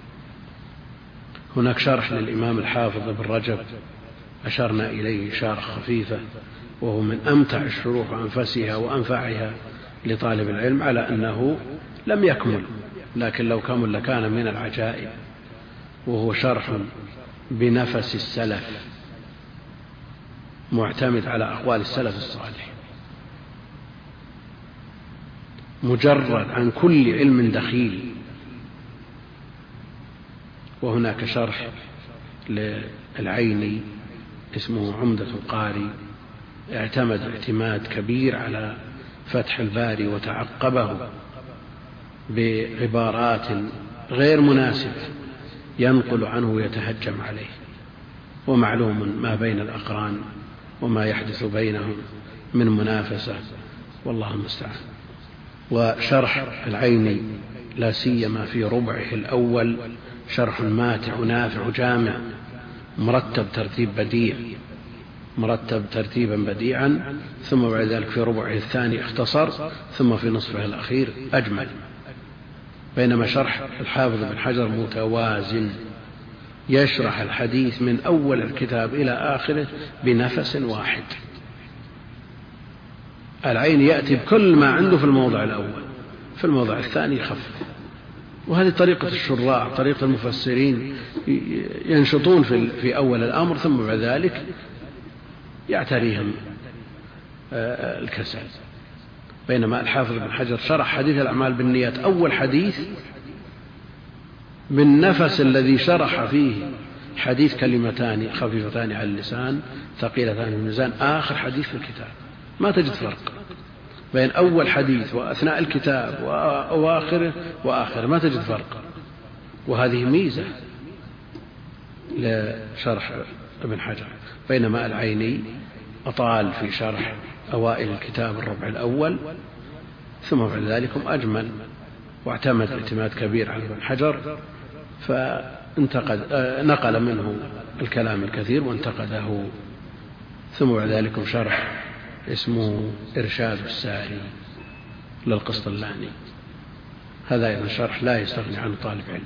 هناك شرح للإمام الحافظ ابن رجب أشرنا إليه إشارة خفيفة، وهو من أمتع الشروح وأنفسها وأنفعها لطالب العلم، على أنه لم يكمل، لكن لو كمل لكان من العجائب. وهو شرح بنفس السلف معتمد على أقوال السلف الصالح، مجرد عن كل علم دخيل. وهناك شرح للعيني اسمه عمدة القاري، اعتمد اعتماد كبير على فتح الباري وتعقبه بعبارات غير مناسبة ينقل عنه ويتهجم عليه، ومعلوم ما بين الأقران وما يحدث بينهم من منافسة، والله المستعان. وشرح العيني لا سيما في ربعه الأول شرح ماتع نافع جامع، مرتب ترتيب بديع، مرتب ترتيبا بديعا، ثم بعد ذلك في ربعه الثاني اختصر، ثم في نصفه الأخير أجمل. بينما شرح الحافظ بن حجر متوازن يشرح الحديث من أول الكتاب إلى آخره بنفس واحد. العين يأتي بكل ما عنده في الموضع الأول، في الموضع الثاني يخفف. وهذه طريقة الشراع، طريقة المفسرين، ينشطون في أول الأمر ثم بعد ذلك يعتريهم الكسل. بينما الحافظ بن حجر شرح حديث الأعمال بالنيات أول حديث بالنفس الذي شرح فيه حديث كلمتان خفيفتان على اللسان ثقيلتان في الميزان آخر حديث في الكتاب. ما تجد فرق بين أول حديث وأثناء الكتاب وآخره وآخره، ما تجد فرق. وهذه ميزة لشرح ابن حجر. بينما العيني أطال في شرح أوائل الكتاب الربع الأول، ثم بعد ذلك أجمل واعتمد اعتماد كبير على ابن حجر، فنقل منه الكلام الكثير وانتقده. ثم بعد ذلك شرح اسمه إرشاد الساري للقسطلاني، هذا أيضا شرح لا يستغني عنه طالب علم.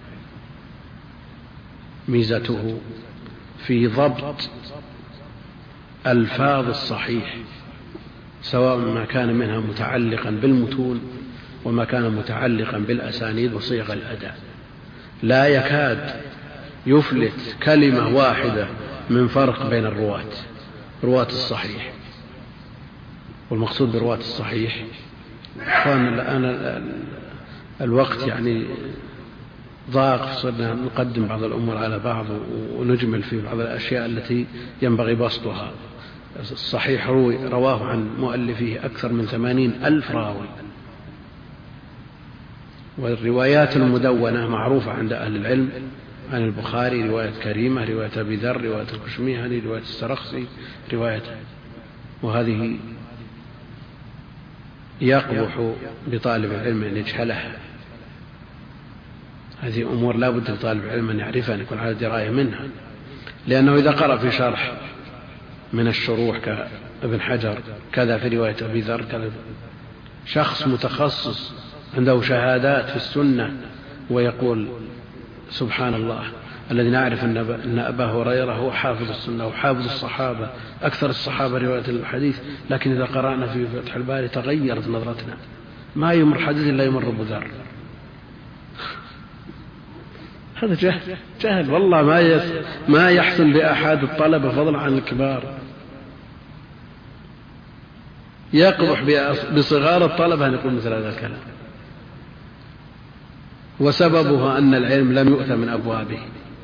ميزته في ضبط ألفاظ الصحيح، سواء ما كان منها متعلقا بالمتون وما كان متعلقا بالأسانيد وصيغ الأداء. لا يكاد يفلت كلمة واحدة من فرق بين رواة الصحيح. والمقصود برواة الصحيح الآن الوقت يعني ضاق، صرنا نقدم بعض الأمور على بعض ونجمل في بعض الأشياء التي ينبغي بسطها. الصحيح رواه عن مؤلفيه أكثر من 80,000 راوي، والروايات المدونة معروفة عند أهل العلم عن البخاري رواية كريمة، رواية أبي ذر، رواية الكشميهني، رواية السرخسي، وهذه يقبح بطالب العلم أن يجهلها. هذه أمور لا بد لطالب العلم أن يعرفها، أن يكون على دراية منها، لأنه إذا قرأ في شرح من الشروح كابن حجر كذا في رواية أبي ذر كذا، شخص متخصص عنده شهادات في السنة ويقول سبحان الله الذي نعرف أن أبا هريرة هو حافظ السنة وحافظ الصحابة أكثر الصحابة رواية الحديث، لكن إذا قرأنا في فتح الباري تغيرت نظرتنا، ما يمر حديث إلا يمر أبو ذر. هذا جهل والله ما يحسن بأحد الطلبة فضلا عن الكبار. يقبح بصغار الطلبة أن يقول مثل هذا الكلام، وسببها أن العلم لم يؤت من أبوابه.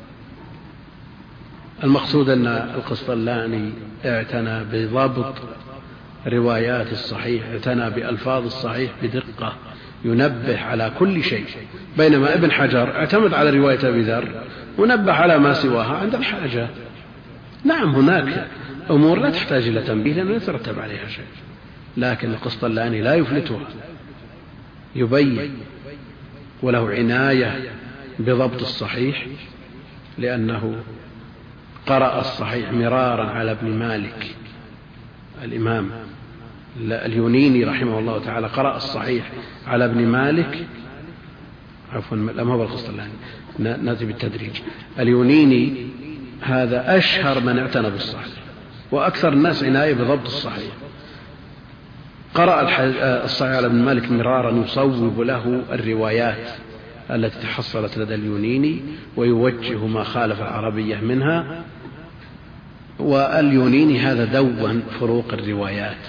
المقصود أن القسطلاني اعتنى بضبط روايات الصحيح، اعتنى بألفاظ الصحيح بدقة، ينبه على كل شيء. بينما ابن حجر اعتمد على رواية أبي ذر ونبه على ما سواها عند الحاجة. نعم هناك أمور لا تحتاج إلى تنبيه لأنه يترتب عليها شيء، لكن القسطلاني لا يفلتها، يبين، وله عناية بضبط الصحيح، لأنه قرأ الصحيح مرارا على ابن مالك. الإمام اليونيني رحمه الله تعالى قرأ الصحيح على ابن مالك، عفوا لا ما هو القسطلاني، نأتي بالتدريج. اليونيني هذا أشهر من اعتنى بالصحيح وأكثر الناس عناية بضبط الصحيح. قرأ الصحيح على ابن مالك مرارا، يصوب له الروايات التي تحصلت لدى اليونيني ويوجه ما خالف العربية منها. واليونيني هذا دون فروق الروايات،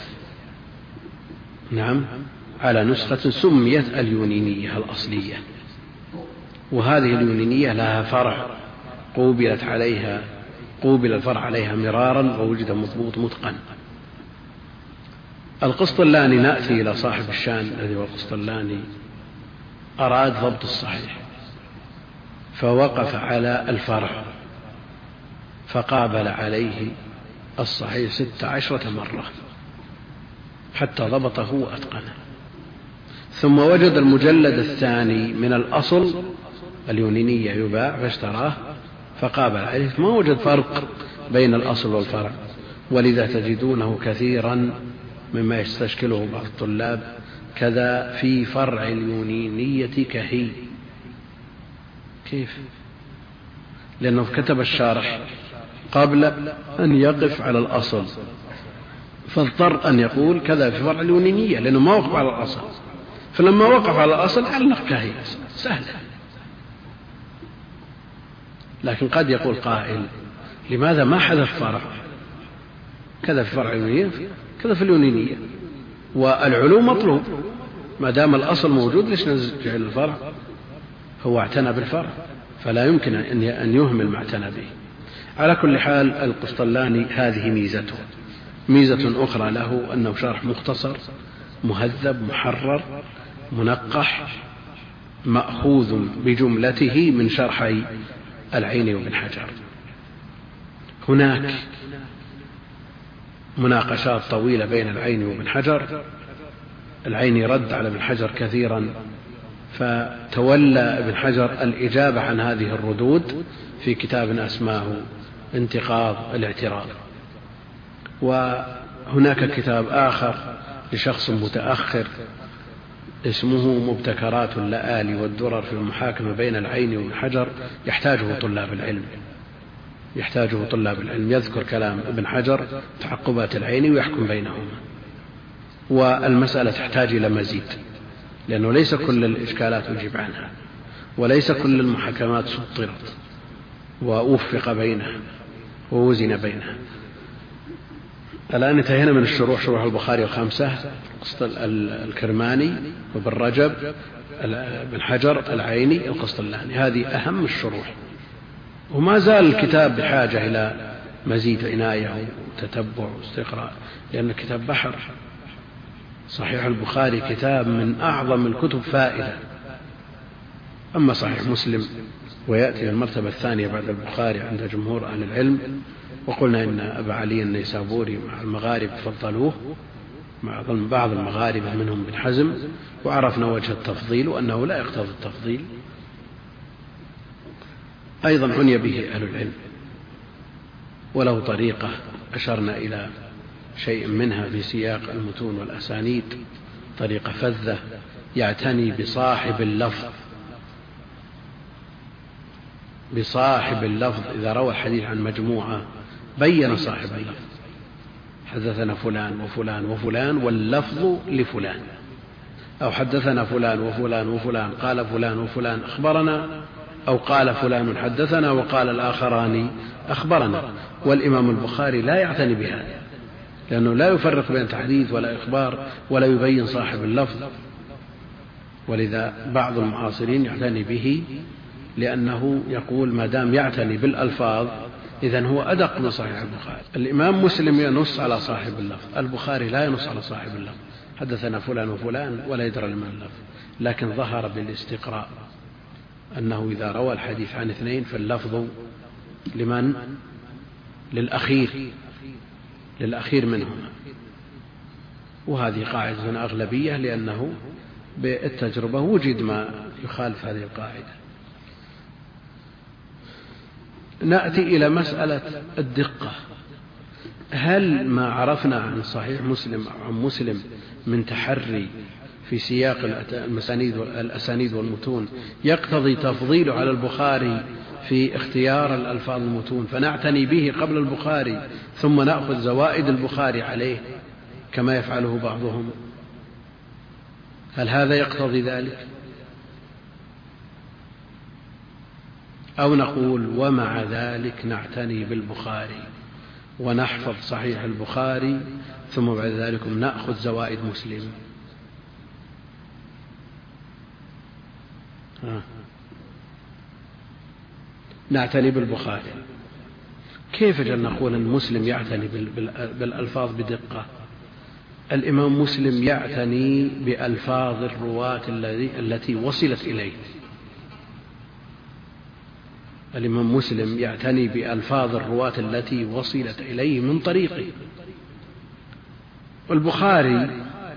نعم، على نسخة سميت اليونينية الأصلية، وهذه اليونينية لها فرع قوبل الفرع عليها مرارا ووجد مضبوط متقن. القسطلاني نأتي إلى صاحب الشان الذي هو القسطلاني، أراد ضبط الصحيح فوقف على الفرع فقابل عليه الصحيح 16 مرة حتى ضبطه وأتقنه، ثم وجد المجلد الثاني من الأصل اليونينية يباع فاشتراه فقابل عليه، ما وجد فرق بين الأصل والفرع، ولذا تجدونه كثيرا مما يستشكله بعض الطلاب كذا في فرع اليونينية كهي. كيف لأنه كتب الشارح قبل أن يقف على الأصل، فاضطر أن يقول كذا في فرع اليونانية لأنه ما وقف على الأصل، فلما وقف على الأصل علق كهي سهلة. لكن قد يقول قائل لماذا ما حذف فرع؟ كذا في فرع اليونانية كذا في اليونانية، والعلوم مطلوب، ما دام الأصل موجود ليش نرجع للفرع؟ هو اعتنى بالفرع فلا يمكن أن يهمل ما اعتنى به. على كل حال القسطلاني هذه ميزته. ميزة أخرى له أنه شرح مختصر مهذب محرر منقح مأخوذ بجملته من شرحي العيني وابن حجر. هناك مناقشات طويلة بين العيني وابن حجر، العيني رد على ابن حجر كثيرا، فتولى ابن حجر الإجابة عن هذه الردود في كتاب أسماه انتقاض الاعتراض. وهناك كتاب آخر لشخص متأخر اسمه مبتكرات اللآلي والدرر في المحاكمة بين العيني وابن حجر، يحتاجه طلاب العلم، يذكر كلام ابن حجر تعقبات العيني ويحكم بينهما. والمسألة تحتاج إلى مزيد، لأنه ليس كل الإشكالات أجيب عنها، وليس كل المحاكمات سطرت ووفق بينها ووزن بينها. الآن انتهينا من الشروح، شروح البخاري الخمسة، الكرماني وابن رجب ابن حجر العيني القسطلاني، هذه أهم الشروح. وما زال الكتاب بحاجة إلى مزيد عناية وتتبع واستقراء، لأن الكتاب بحر. صحيح البخاري كتاب من أعظم الكتب فائدة، أما صحيح مسلم ويأتي المرتبة الثانية بعد البخاري عند جمهور أهل العلم. وقلنا إن أبا علي النيسابوري مع المغارب فضلوه، مع بعض المغاربة منهم بن حزم، وعرفنا وجه التفضيل وأنه لا يقتضي التفضيل. أيضا عني به أهل العلم، وله طريقة أشرنا إلى شيء منها في سياق المتون والأسانيد، طريقة فذة يعتني بصاحب اللفظ إذا روى الحديث عن مجموعة بين صاحب اللفظ، حدثنا فلان وفلان وفلان واللفظ لفلان، أو حدثنا فلان وفلان وفلان قال فلان وفلان أخبرنا، أو قال فلان حدثنا وقال الآخران أخبرنا. والإمام البخاري لا يعتني بهذا، لأنه لا يفرق بين تحديث ولا إخبار ولا يبين صاحب اللفظ، ولذا بعض المعاصرين يعتني به، لأنه يقول ما دام يعتني بالألفاظ إذن هو أدق من صحيح البخاري. الإمام مسلم ينص على صاحب اللفظ، البخاري لا ينص على صاحب اللفظ، حدثنا فلان وفلان ولا يدرى لمن اللفظ. لكن ظهر بالاستقراء أنه إذا روى الحديث عن اثنين فاللفظ لمن؟ للأخير منهما، وهذه قاعدة أغلبية، لأنه بالتجربة وجد ما يخالف هذه القاعدة. نأتي إلى مسألة الدقة. هل ما عرفنا عن صحيح مسلم أو عن مسلم من تحري في سياق الأسانيد والمتون يقتضي تفضيله على البخاري في اختيار الألفاظ المتون فنعتني به قبل البخاري ثم نأخذ زوائد البخاري عليه كما يفعله بعضهم؟ هل هذا يقتضي ذلك؟ أو نقول ومع ذلك نعتني بالبخاري ونحفظ صحيح البخاري ثم بعد ذلك نأخذ زوائد مسلم؟ نعتني بالبخاري. كيف نقول أن مسلم يعتني بالألفاظ بدقة؟ الإمام مسلم يعتني بألفاظ الرواة التي وصلت إليه. الإمام مسلم يعتني بألفاظ الرواة التي وصلت إليه من طريقه. والبخاري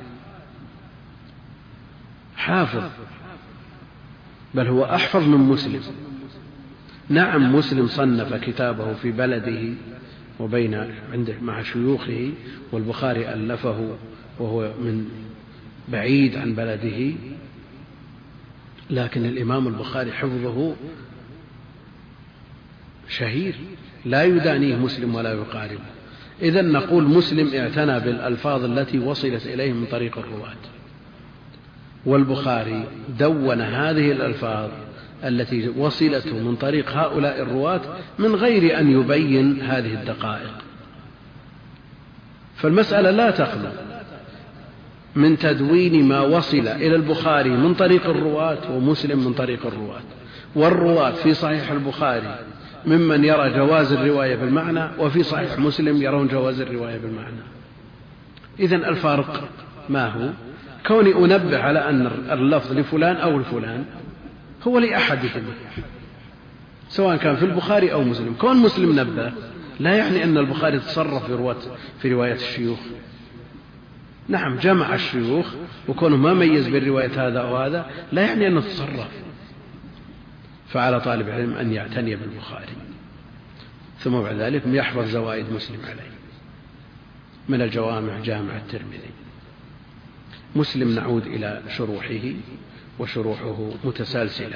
حافظ، بل هو أحفظ من مسلم. نعم مسلم صنف كتابه في بلده وبين عنده مع شيوخه، والبخاري ألفه وهو من بعيد عن بلده، لكن الإمام البخاري حفظه شهير لا يدانيه مسلم ولا يقاربه. إذن نقول مسلم اعتنى بالألفاظ التي وصلت إليه من طريق الرواة، والبخاري دون هذه الألفاظ التي وصلته من طريق هؤلاء الرواة من غير أن يبين هذه الدقائق. فالمسألة لا تخلو من تدوين ما وصل إلى البخاري من طريق الرواة ومسلم من طريق الرواة، والرواة في صحيح البخاري ممن يرى جواز الرواية بالمعنى، وفي صحيح مسلم يرون جواز الرواية بالمعنى. إذن الفرق ما هو؟ كوني أنبه على أن اللفظ لفلان أو لفلان هو لأحدهم سواء كان في البخاري أو مسلم. كون مسلم نبه لا يعني أن البخاري تصرف في رواية الشيوخ. نعم جمع الشيوخ، وكونه ما ميز بين رواية هذا أو هذا لا يعني أنه تصرف. فعلى طالب العلم أن يعتني بالبخاري، ثم بعد ذلك يحفظ زوائد مسلم عليه. من الجوامع جامع الترمذي. مسلم نعود إلى شروحه، وشروحه متسلسلة.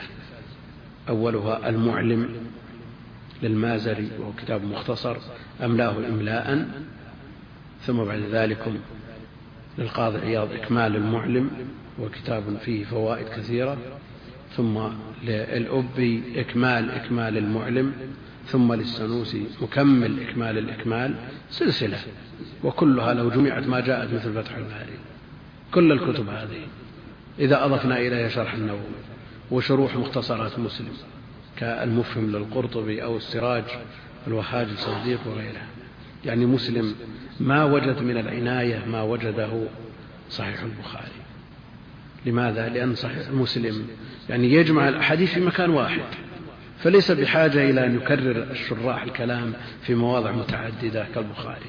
أولها المعلم للمازري، وهو كتاب مختصر أملاه إملاء، ثم بعد ذلك للقاضي عياض إكمال المعلم، وكتاب فيه فوائد كثيرة، ثم للأبي إكمال المعلم، ثم للسنوسي مكمل إكمال الإكمال، سلسلة، وكلها لو جمعت ما جاءت مثل فتح الباري. كل الكتب هذه إذا أضفنا إليها شرح النووي وشروح مختصرات مسلم كالمفهم للقرطبي أو السراج الوهاج الصديق وغيرها، يعني مسلم ما وجد من العناية ما وجده صحيح البخاري. لماذا؟ لأن صحيح مسلم يعني يجمع الأحاديث في مكان واحد، فليس بحاجة إلى أن يكرر الشراح الكلام في مواضع متعددة كالبخاري.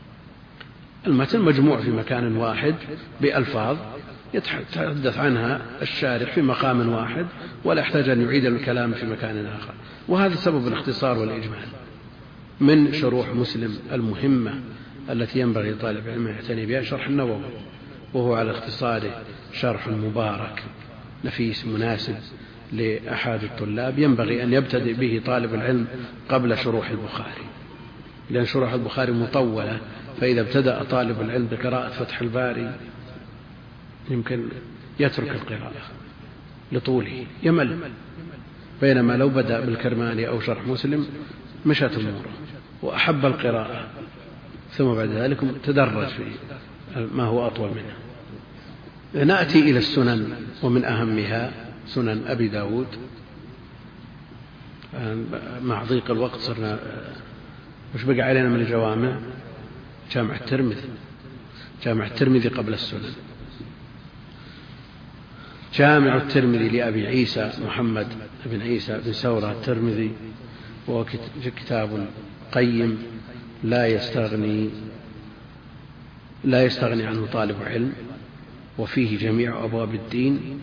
المتن مجموع في مكان واحد بألفاظ يتحدث عنها الشارح في مقام واحد، ولا يحتاج أن يعيد الكلام في مكان آخر. وهذا سبب الاختصار والإجمال. من شروح مسلم المهمة التي ينبغي طالب العلم يعتني بها شرح النووي، وهو على اختصاره شرح مبارك نفيس مناسب لأحد الطلاب. ينبغي أن يبتدئ به طالب العلم قبل شروح البخاري، لأن شروح البخاري مطولة، فإذا ابتدأ طالب العلم بقراءة فتح الباري يمكن يترك القراءة لطوله يمل، بينما لو بدأ بالكرماني أو شرح مسلم مشت أموره وأحب القراءة، ثم بعد ذلك تدرج في ما هو أطول منه. نأتي إلى السنن، ومن أهمها سنن أبي داود. مع ضيق الوقت صرنا وش بقى علينا من الجوامع؟ جامع الترمذي قبل السنن. جامع الترمذي لأبي عيسى محمد بن عيسى بن سورة الترمذي، وهو كتاب قيم لا يستغني عنه طالب علم، وفيه جميع أبواب الدين.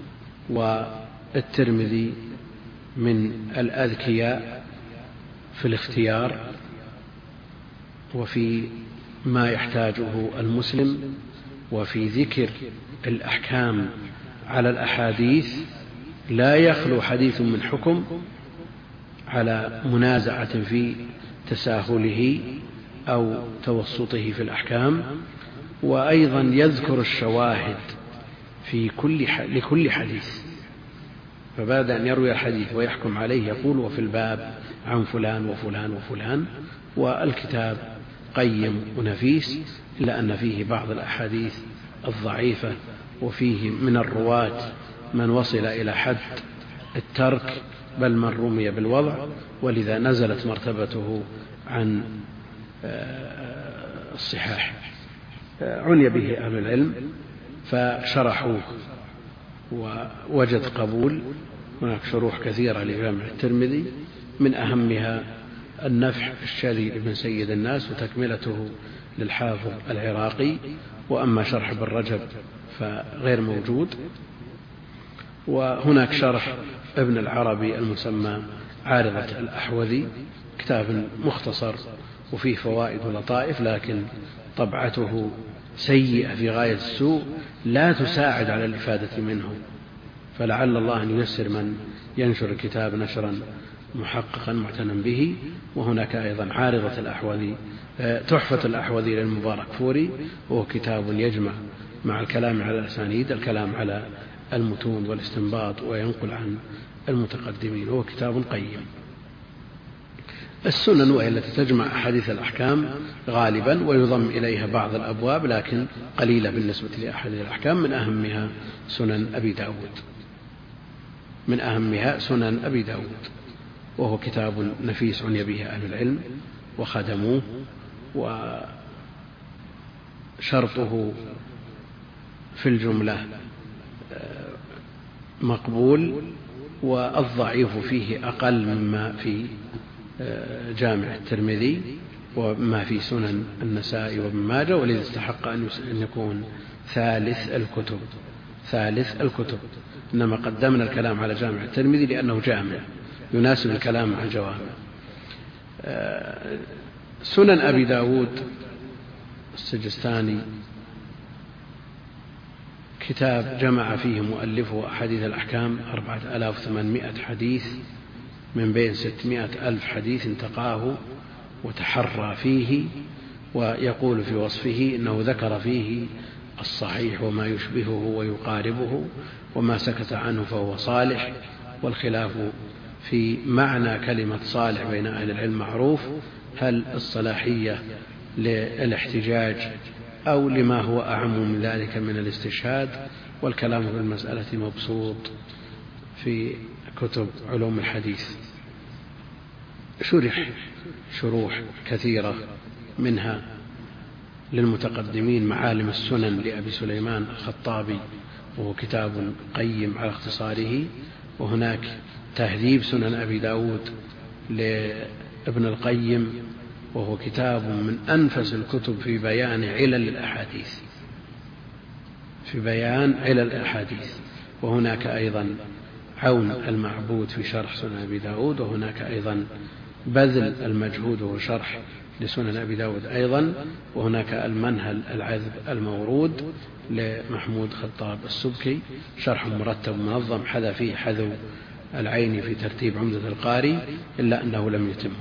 والترمذي من الأذكياء في الاختيار وفي ما يحتاجه المسلم، وفي ذكر الأحكام على الأحاديث. لا يخلو حديث من حكم على منازعة في تساهله أو توسطه في الأحكام. وأيضا يذكر الشواهد في لكل حديث، فبعد أن يروي الحديث ويحكم عليه يقول وفي الباب عن فلان وفلان وفلان. والكتاب قيم ونفيس، إلا أن فيه بعض الأحاديث الضعيفة، وفيه من الرواة من وصل إلى حد الترك بل من رمي بالوضع، ولذا نزلت مرتبته عن الصحاح. عني به أهل العلم فشرحوه ووجد قبول. هناك شروح كثيرة لجامع الترمذي، من أهمها النفح الشاذي لابن سيد الناس، وتكملته للحافظ العراقي. وأما شرح ابن رجب فغير موجود. وهناك شرح ابن العربي المسمى عارضة الأحوذي، كتاب مختصر وفيه فوائد ولطائف، لكن طبعته سيئة في غاية السوء، لا تساعد على الإفادة منه. فلعل الله أن ييسر من ينشر الكتاب نشرا محققا معتنا به. وهناك أيضا عارضة الأحوذي تحفة الأحوذي للمبارك فوري، وهو كتاب يجمع مع الكلام على الأسانيد الكلام على المتون والاستنباط وينقل عن المتقدمين، وهو كتاب قيم. السنن وهي التي تجمع أحاديث الأحكام غالبا ويضم إليها بعض الأبواب لكن قليلة بالنسبة لأحاديث الأحكام. من أهمها سنن أبي داود، وهو كتاب نفيس عني به أهل العلم وخدموه، وشرطه في الجملة مقبول، والضعيف فيه أقل مما في جامع الترمذي وما في سنن النسائي وابن ماجه، ولذا استحق أن يكون ثالث الكتب. إنما قدمنا الكلام على جامع الترمذي لأنه جامع يناسب الكلام مع الجوامع. سنن أبي داود السجستاني كتاب جمع فيه مؤلفه أحاديث الأحكام 4800 حديث من بين 600,000 حديث انتقاه وتحرى فيه، ويقول في وصفه إنه ذكر فيه الصحيح وما يشبهه ويقاربه، وما سكت عنه فهو صالح. والخلاف في معنى كلمة صالح بين أهل العلم معروف، هل الصلاحية للاحتجاج أو لما هو أعم من ذلك من الاستشهاد، والكلام في المسألة مبسوط في كتب علوم الحديث. شروح كثيرة منها للمتقدمين معالم السنن لأبي سليمان الخطابي، وهو كتاب قيم على اختصاره. وهناك تهذيب سنن أبي داود لابن القيم، وهو كتاب من أنفس الكتب في بيان علل الأحاديث. وهناك أيضا عون المعبود في شرح سنن أبي داود، وهناك أيضا بذل المجهود وشرح لسنن أبي داود أيضا. وهناك المنهل العذب المورود لمحمود خطاب السبكي، شرح مرتب منظم حذا فيه حذو العين في ترتيب عمدة القاري، إلا أنه لم يتمه،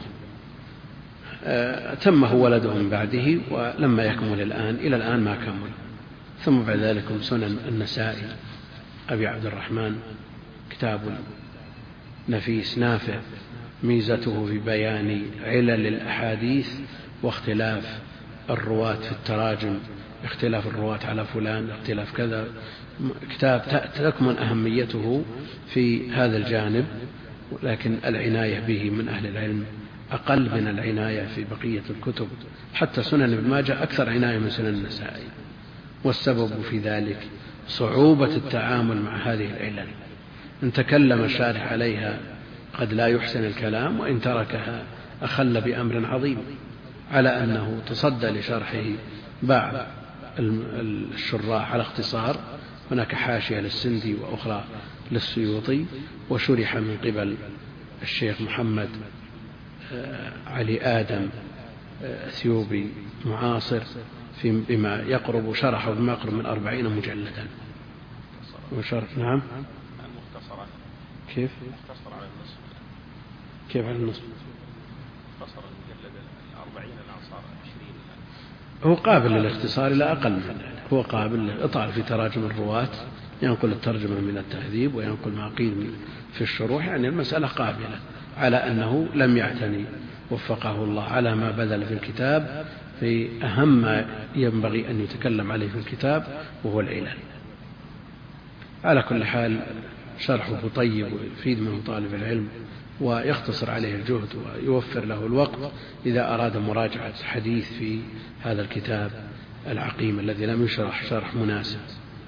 تمه ولده من بعده ولما يكمل إلى الآن ما كمل. ثم بعد ذلك سنن النسائي أبي عبد الرحمن، كتاب نفيس نافع، ميزته في بيان علل الأحاديث واختلاف الرواة في التراجم، اختلاف الرواة على فلان، اختلاف كذا. كتاب تكمن أهميته في هذا الجانب، لكن العناية به من أهل العلم أقل من العناية في بقية الكتب. حتى سنن ابن ماجه أكثر عناية من سنن النسائي، والسبب في ذلك صعوبة التعامل مع هذه العلل. إن تكلم الشارح عليها قد لا يحسن الكلام، وإن تركها أخل بأمر عظيم، على أنه تصدى لشرحه بعض الشراح على اختصار. هناك حاشية للسندي وأخرى للسيوطي، وشرح من قبل الشيخ محمد علي آدم ثيوبي معاصر بما يقرب شرحه بما يقرب من 40 مجلدا. نعم. المختصرات كيف؟ مختصر على النصف. كيف على النصف؟ مختصر المجلد 40 الأنصار 20. هو قابل للاختصار إلى أقل من ذلك، هو قابل للإطعال في تراجم الرواة، ينقل الترجمة من التهذيب وينقل ما قيل في الشروح، يعني المسألة قابلة، على أنه لم يعتني وفقه الله على ما بذل في الكتاب في أهم ما ينبغي أن يتكلم عليه في الكتاب، وهو العلل. على كل حال شرحه طيب ويفيد منه طالب العلم، ويختصر عليه الجهد ويوفر له الوقت إذا أراد مراجعة حديث في هذا الكتاب العقيم الذي لم يشرح شرح مناسب.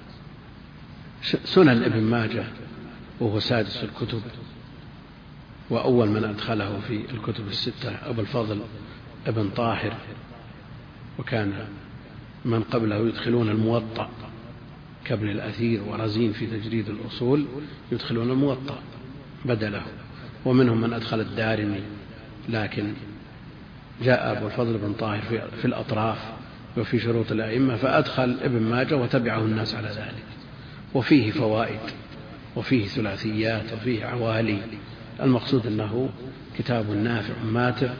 سنن ابن ماجه وهو سادس الكتب، وأول من أدخله في الكتب الستة أبو الفضل ابن طاهر، وكان من قبله يدخلون الموطأ كابن الأثير ورزين في تجريد الأصول، يدخلون الموطأ بدله. ومنهم من أدخل الدارمي، لكن جاء أبو الفضل بن طاهر في الأطراف وفي شروط الأئمة فأدخل ابن ماجه وتبعه الناس على ذلك. وفيه فوائد وفيه ثلاثيات وفيه عوالي المقصود أنه كتاب نافع ماتع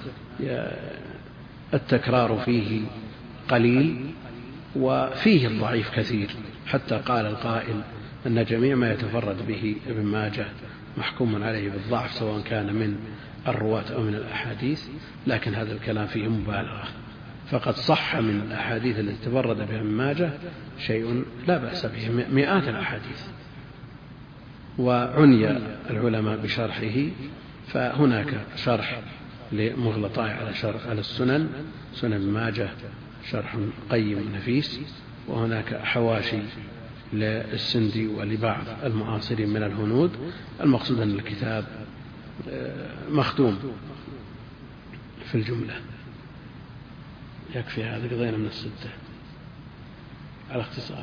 التكرار فيه قليل وفيه الضعيف كثير، حتى قال القائل أن جميع ما يتفرد به ابن ماجه محكوم عليه بالضعف سواء كان من الرواة أو من الأحاديث، لكن هذا الكلام فيه مبالغة، فقد صح من الأحاديث التي تفرد بها ابن ماجه شيء لا بأس به، مئات الأحاديث، وعني العلماء بشرحه، فهناك شرح لمغلطاي على السنن، سنن ابن ماجه شرح قيم نفيس، وهناك حواشي للسندي ولبعض المعاصرين من الهنود. المقصود أن الكتاب مختوم في الجملة. يكفي هذا، قضينا من 6 على اختصار.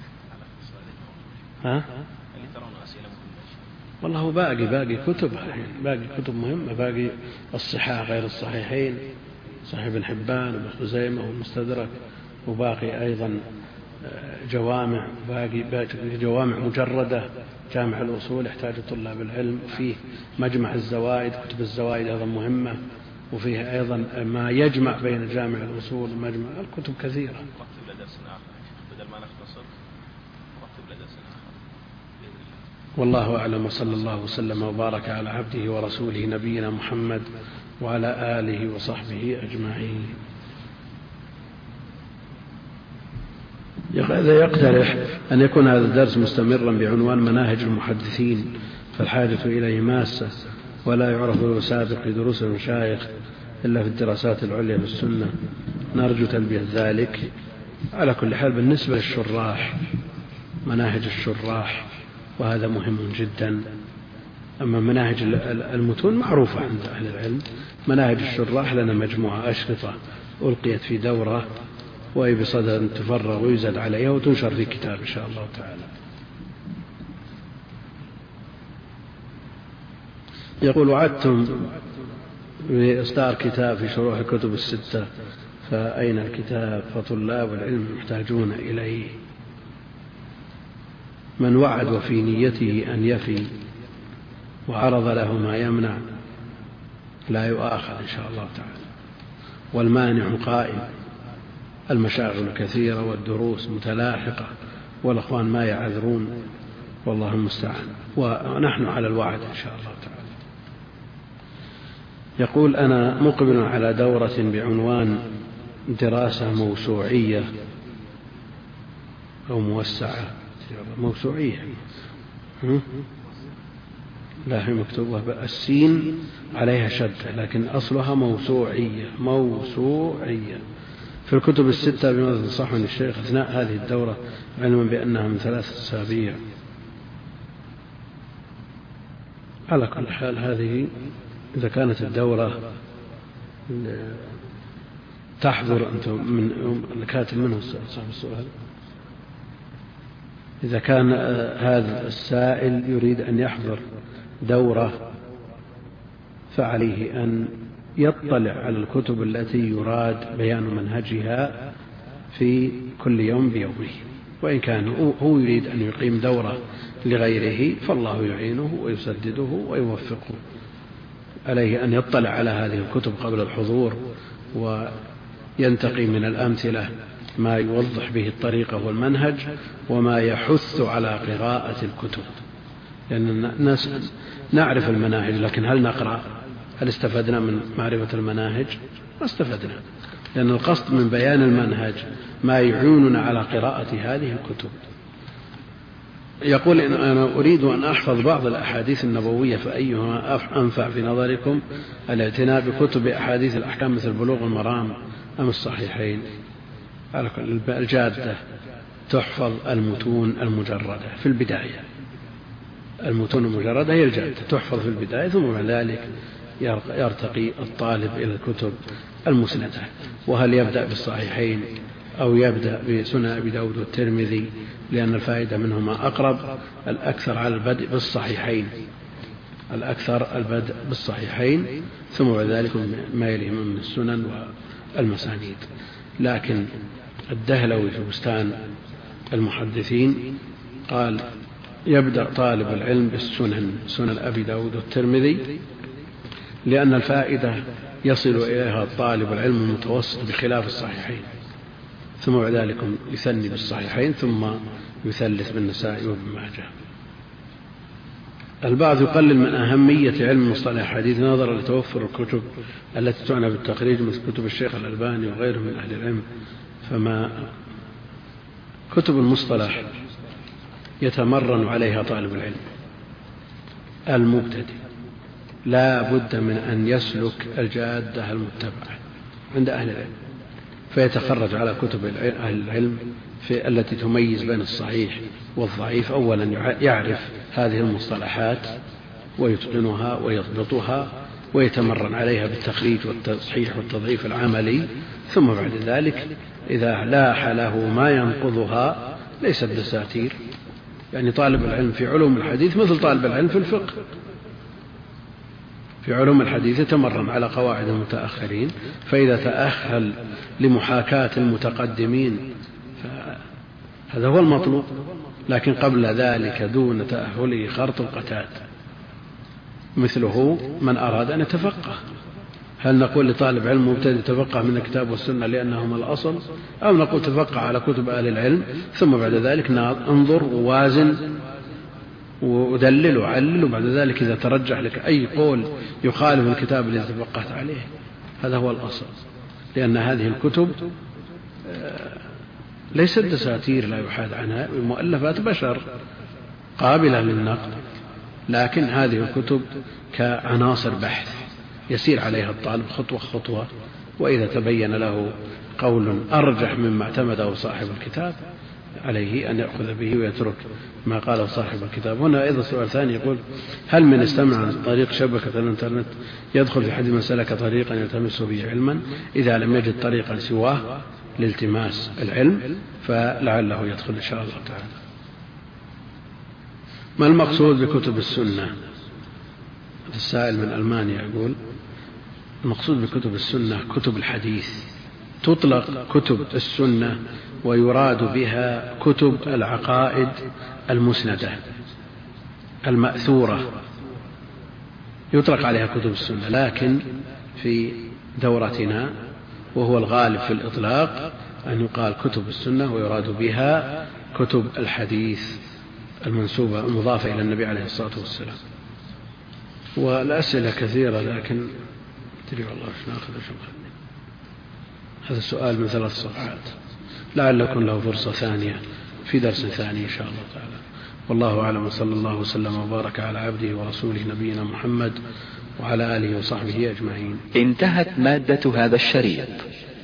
والله باقي كتب، باقي كتب مهمة، باقي الصحاح غير الصحيحين، صحيح ابن حبان وابن خزيمة والمستدرك، وباقي أيضا جوامع، باقي جوامع مجردة، جامع الأصول يحتاج طلاب العلم، فيه مجمع الزوائد، كتب الزوائد أيضا مهمة، وفيه أيضا ما يجمع بين جامع الأصول ومجمع الكتب كثيرة. والله أعلم، وصلى الله وسلم وبارك على عبده ورسوله نبينا محمد وعلى آله وصحبه أجمعين. يقترح أن يكون هذا الدرس مستمرا بعنوان مناهج المحدثين، فالحاجة إليه ماسة، ولا يعرف له سابق في دروس المشايخ إلا في الدراسات العليا بالسنة. نرجو تلبية ذلك. على كل حال بالنسبة للشراح، مناهج الشراح وهذا مهم جدا. أما مناهج المتون معروفة عند أهل العلم. مناهج الشراح لنا مجموعة أشرطة ألقيت في دورة، وهي بصدد تفرغ ويزاد عليها وتنشر في كتاب إن شاء الله تعالى. يقول: وعدتم بإصدار كتاب في شروح الكتب الستة، فأين الكتاب؟ فطلاب العلم محتاجون إليه. من وعد وفي نيته أن يفي وعرض له ما يمنع لا يؤاخذ إن شاء الله تعالى، والمانع قائم. المشاغل كثيرة والدروس متلاحقة والأخوان ما يعذرون، والله المستعان، ونحن على الوعد إن شاء الله تعالى. يقول: أنا مقبل على دورة بعنوان دراسة موسوعية أو موسعة، موسوعية، لا هي مكتوبة السين عليها شدة، لكن أصلها موسوعية، موسوعية، في الكتب الستة بما نصحني الشيخ أثناء هذه الدورة، علما بأنها من 3 أسابيع. على كل حال هذه إذا كانت الدورة تحضر، أنتم من الكاتب منه صاحب السؤال، إذا كان هذا السائل يريد أن يحضر دورة فعليه أن يطلع على الكتب التي يراد بيان منهجها في كل يوم بيومه، وإن كان هو يريد أن يقيم دورة لغيره فالله يعينه ويسدده ويوفقه. عليه أن يطلع على هذه الكتب قبل الحضور، وينتقي من الأمثلة ما يوضح به الطريقة والمنهج، وما يحث على قراءة الكتب، لأن الناس نعرف المناهج، لكن هل نقرأ؟ هل استفدنا من معرفة المناهج؟ ما استفدنا، لأن القصد من بيان المنهج ما يعيننا على قراءة هذه الكتب. يقول: أنا أريد أن أحفظ بعض الأحاديث النبوية، فأيهما أنفع في نظركم؟ الاعتناء بكتب أحاديث الأحكام مثل بلوغ المرام أم الصحيحين؟ على كل الجادة تحفظ المتون المجردة في البداية، المتون المجردة هي الجادة تحفظ في البداية، ثم بعد ذلك يرتقي الطالب إلى الكتب المسندة. وهل يبدأ بالصحيحين أو يبدأ بسنن أبي داود والترمذي، لأن الفائدة منهما أقرب؟ الأكثر على البدء بالصحيحين، الأكثر البدء بالصحيحين، ثم بعد ذلك ما يليه من السنن والمسانيد. لكن الدهلوي في بستان المحدثين قال: يبدأ طالب العلم بالسنن، سنن أبي داود والترمذي، لأن الفائدة يصل إليها طالب العلم المتوسط بخلاف الصحيحين، ثم بعد ذلك يثني بالصحيحين ثم يثلث بالنسائي وابن ماجه. البعض يقلل من أهمية علم مصطلح الحديث نظرا لتوفر الكتب التي تعنى بالتخريج مثل كتب الشيخ الألباني وغيره من أهل العلم، فما كتب المصطلح يتمرن عليها طالب العلم المبتدئ لا بد من أن يسلك الجادة المتبعة عند أهل العلم، فيتخرج على كتب أهل العلم في التي تميز بين الصحيح والضعيف. أولا يعرف هذه المصطلحات ويتقنها ويضبطها ويتمرن عليها بالتخريج والتصحيح والتضعيف العملي، ثم بعد ذلك إذا لاح له ما ينقضها ليس الدساتير. يعني طالب العلم في علوم الحديث مثل طالب العلم في الفقه، في علوم الحديث يتمرن على قواعد المتأخرين، فإذا تأهل لمحاكاة المتقدمين فهذا هو المطلوب، لكن قبل ذلك دون تأهله خرط القتاد. مثله من أراد أن يتفقه، هل نقول لطالب علم مبتدئ تفقه من الكتاب والسنة لأنهما الأصل، أو نقول تفقه على كتب أهل العلم ثم بعد ذلك انظر ووازن ودلل وعلل، وبعد ذلك إذا ترجح لك أي قول يخالف الكتاب الذي تفقهت عليه هذا هو الأصل، لأن هذه الكتب ليست دساتير لا يحاد عنها، مؤلفات بشر قابلة للنقد، لكن هذه الكتب كعناصر بحث يسير عليها الطالب خطوة خطوة، وإذا تبين له قول أرجح مما اعتمده صاحب الكتاب عليه أن يأخذ به ويترك ما قاله صاحب الكتاب. هنا أيضا سؤال ثاني يقول: هل من استمع عن طريق شبكة الإنترنت يدخل في حد من سلك طريقا يلتمس به علما إذا لم يجد طريقا سواه لالتماس العلم فلعله يدخل إن شاء الله تعالى. ما المقصود بكتب السنة؟ السائل من ألمانيا يقول: المقصود بكتب السنة كتب الحديث، تطلق كتب السنة ويراد بها كتب العقائد المسندة المأثورة، يطلق عليها كتب السنة، لكن في دورتنا وهو الغالب في الإطلاق أن يقال كتب السنة ويراد بها كتب الحديث المنسوبة المضافة إلى النبي عليه الصلاة والسلام. والأسئلة كثيرة لكن تدري والله ايش ناخذ وش نخلي. هذا السؤال من 3 صفحات، لعل يكون له فرصة ثانية في درس ثاني إن شاء الله تعالى. والله أعلم، وصلى الله وسلم وبارك على عبده ورسوله نبينا محمد وعلى آله وصحبه أجمعين. انتهت مادة هذا الشريط.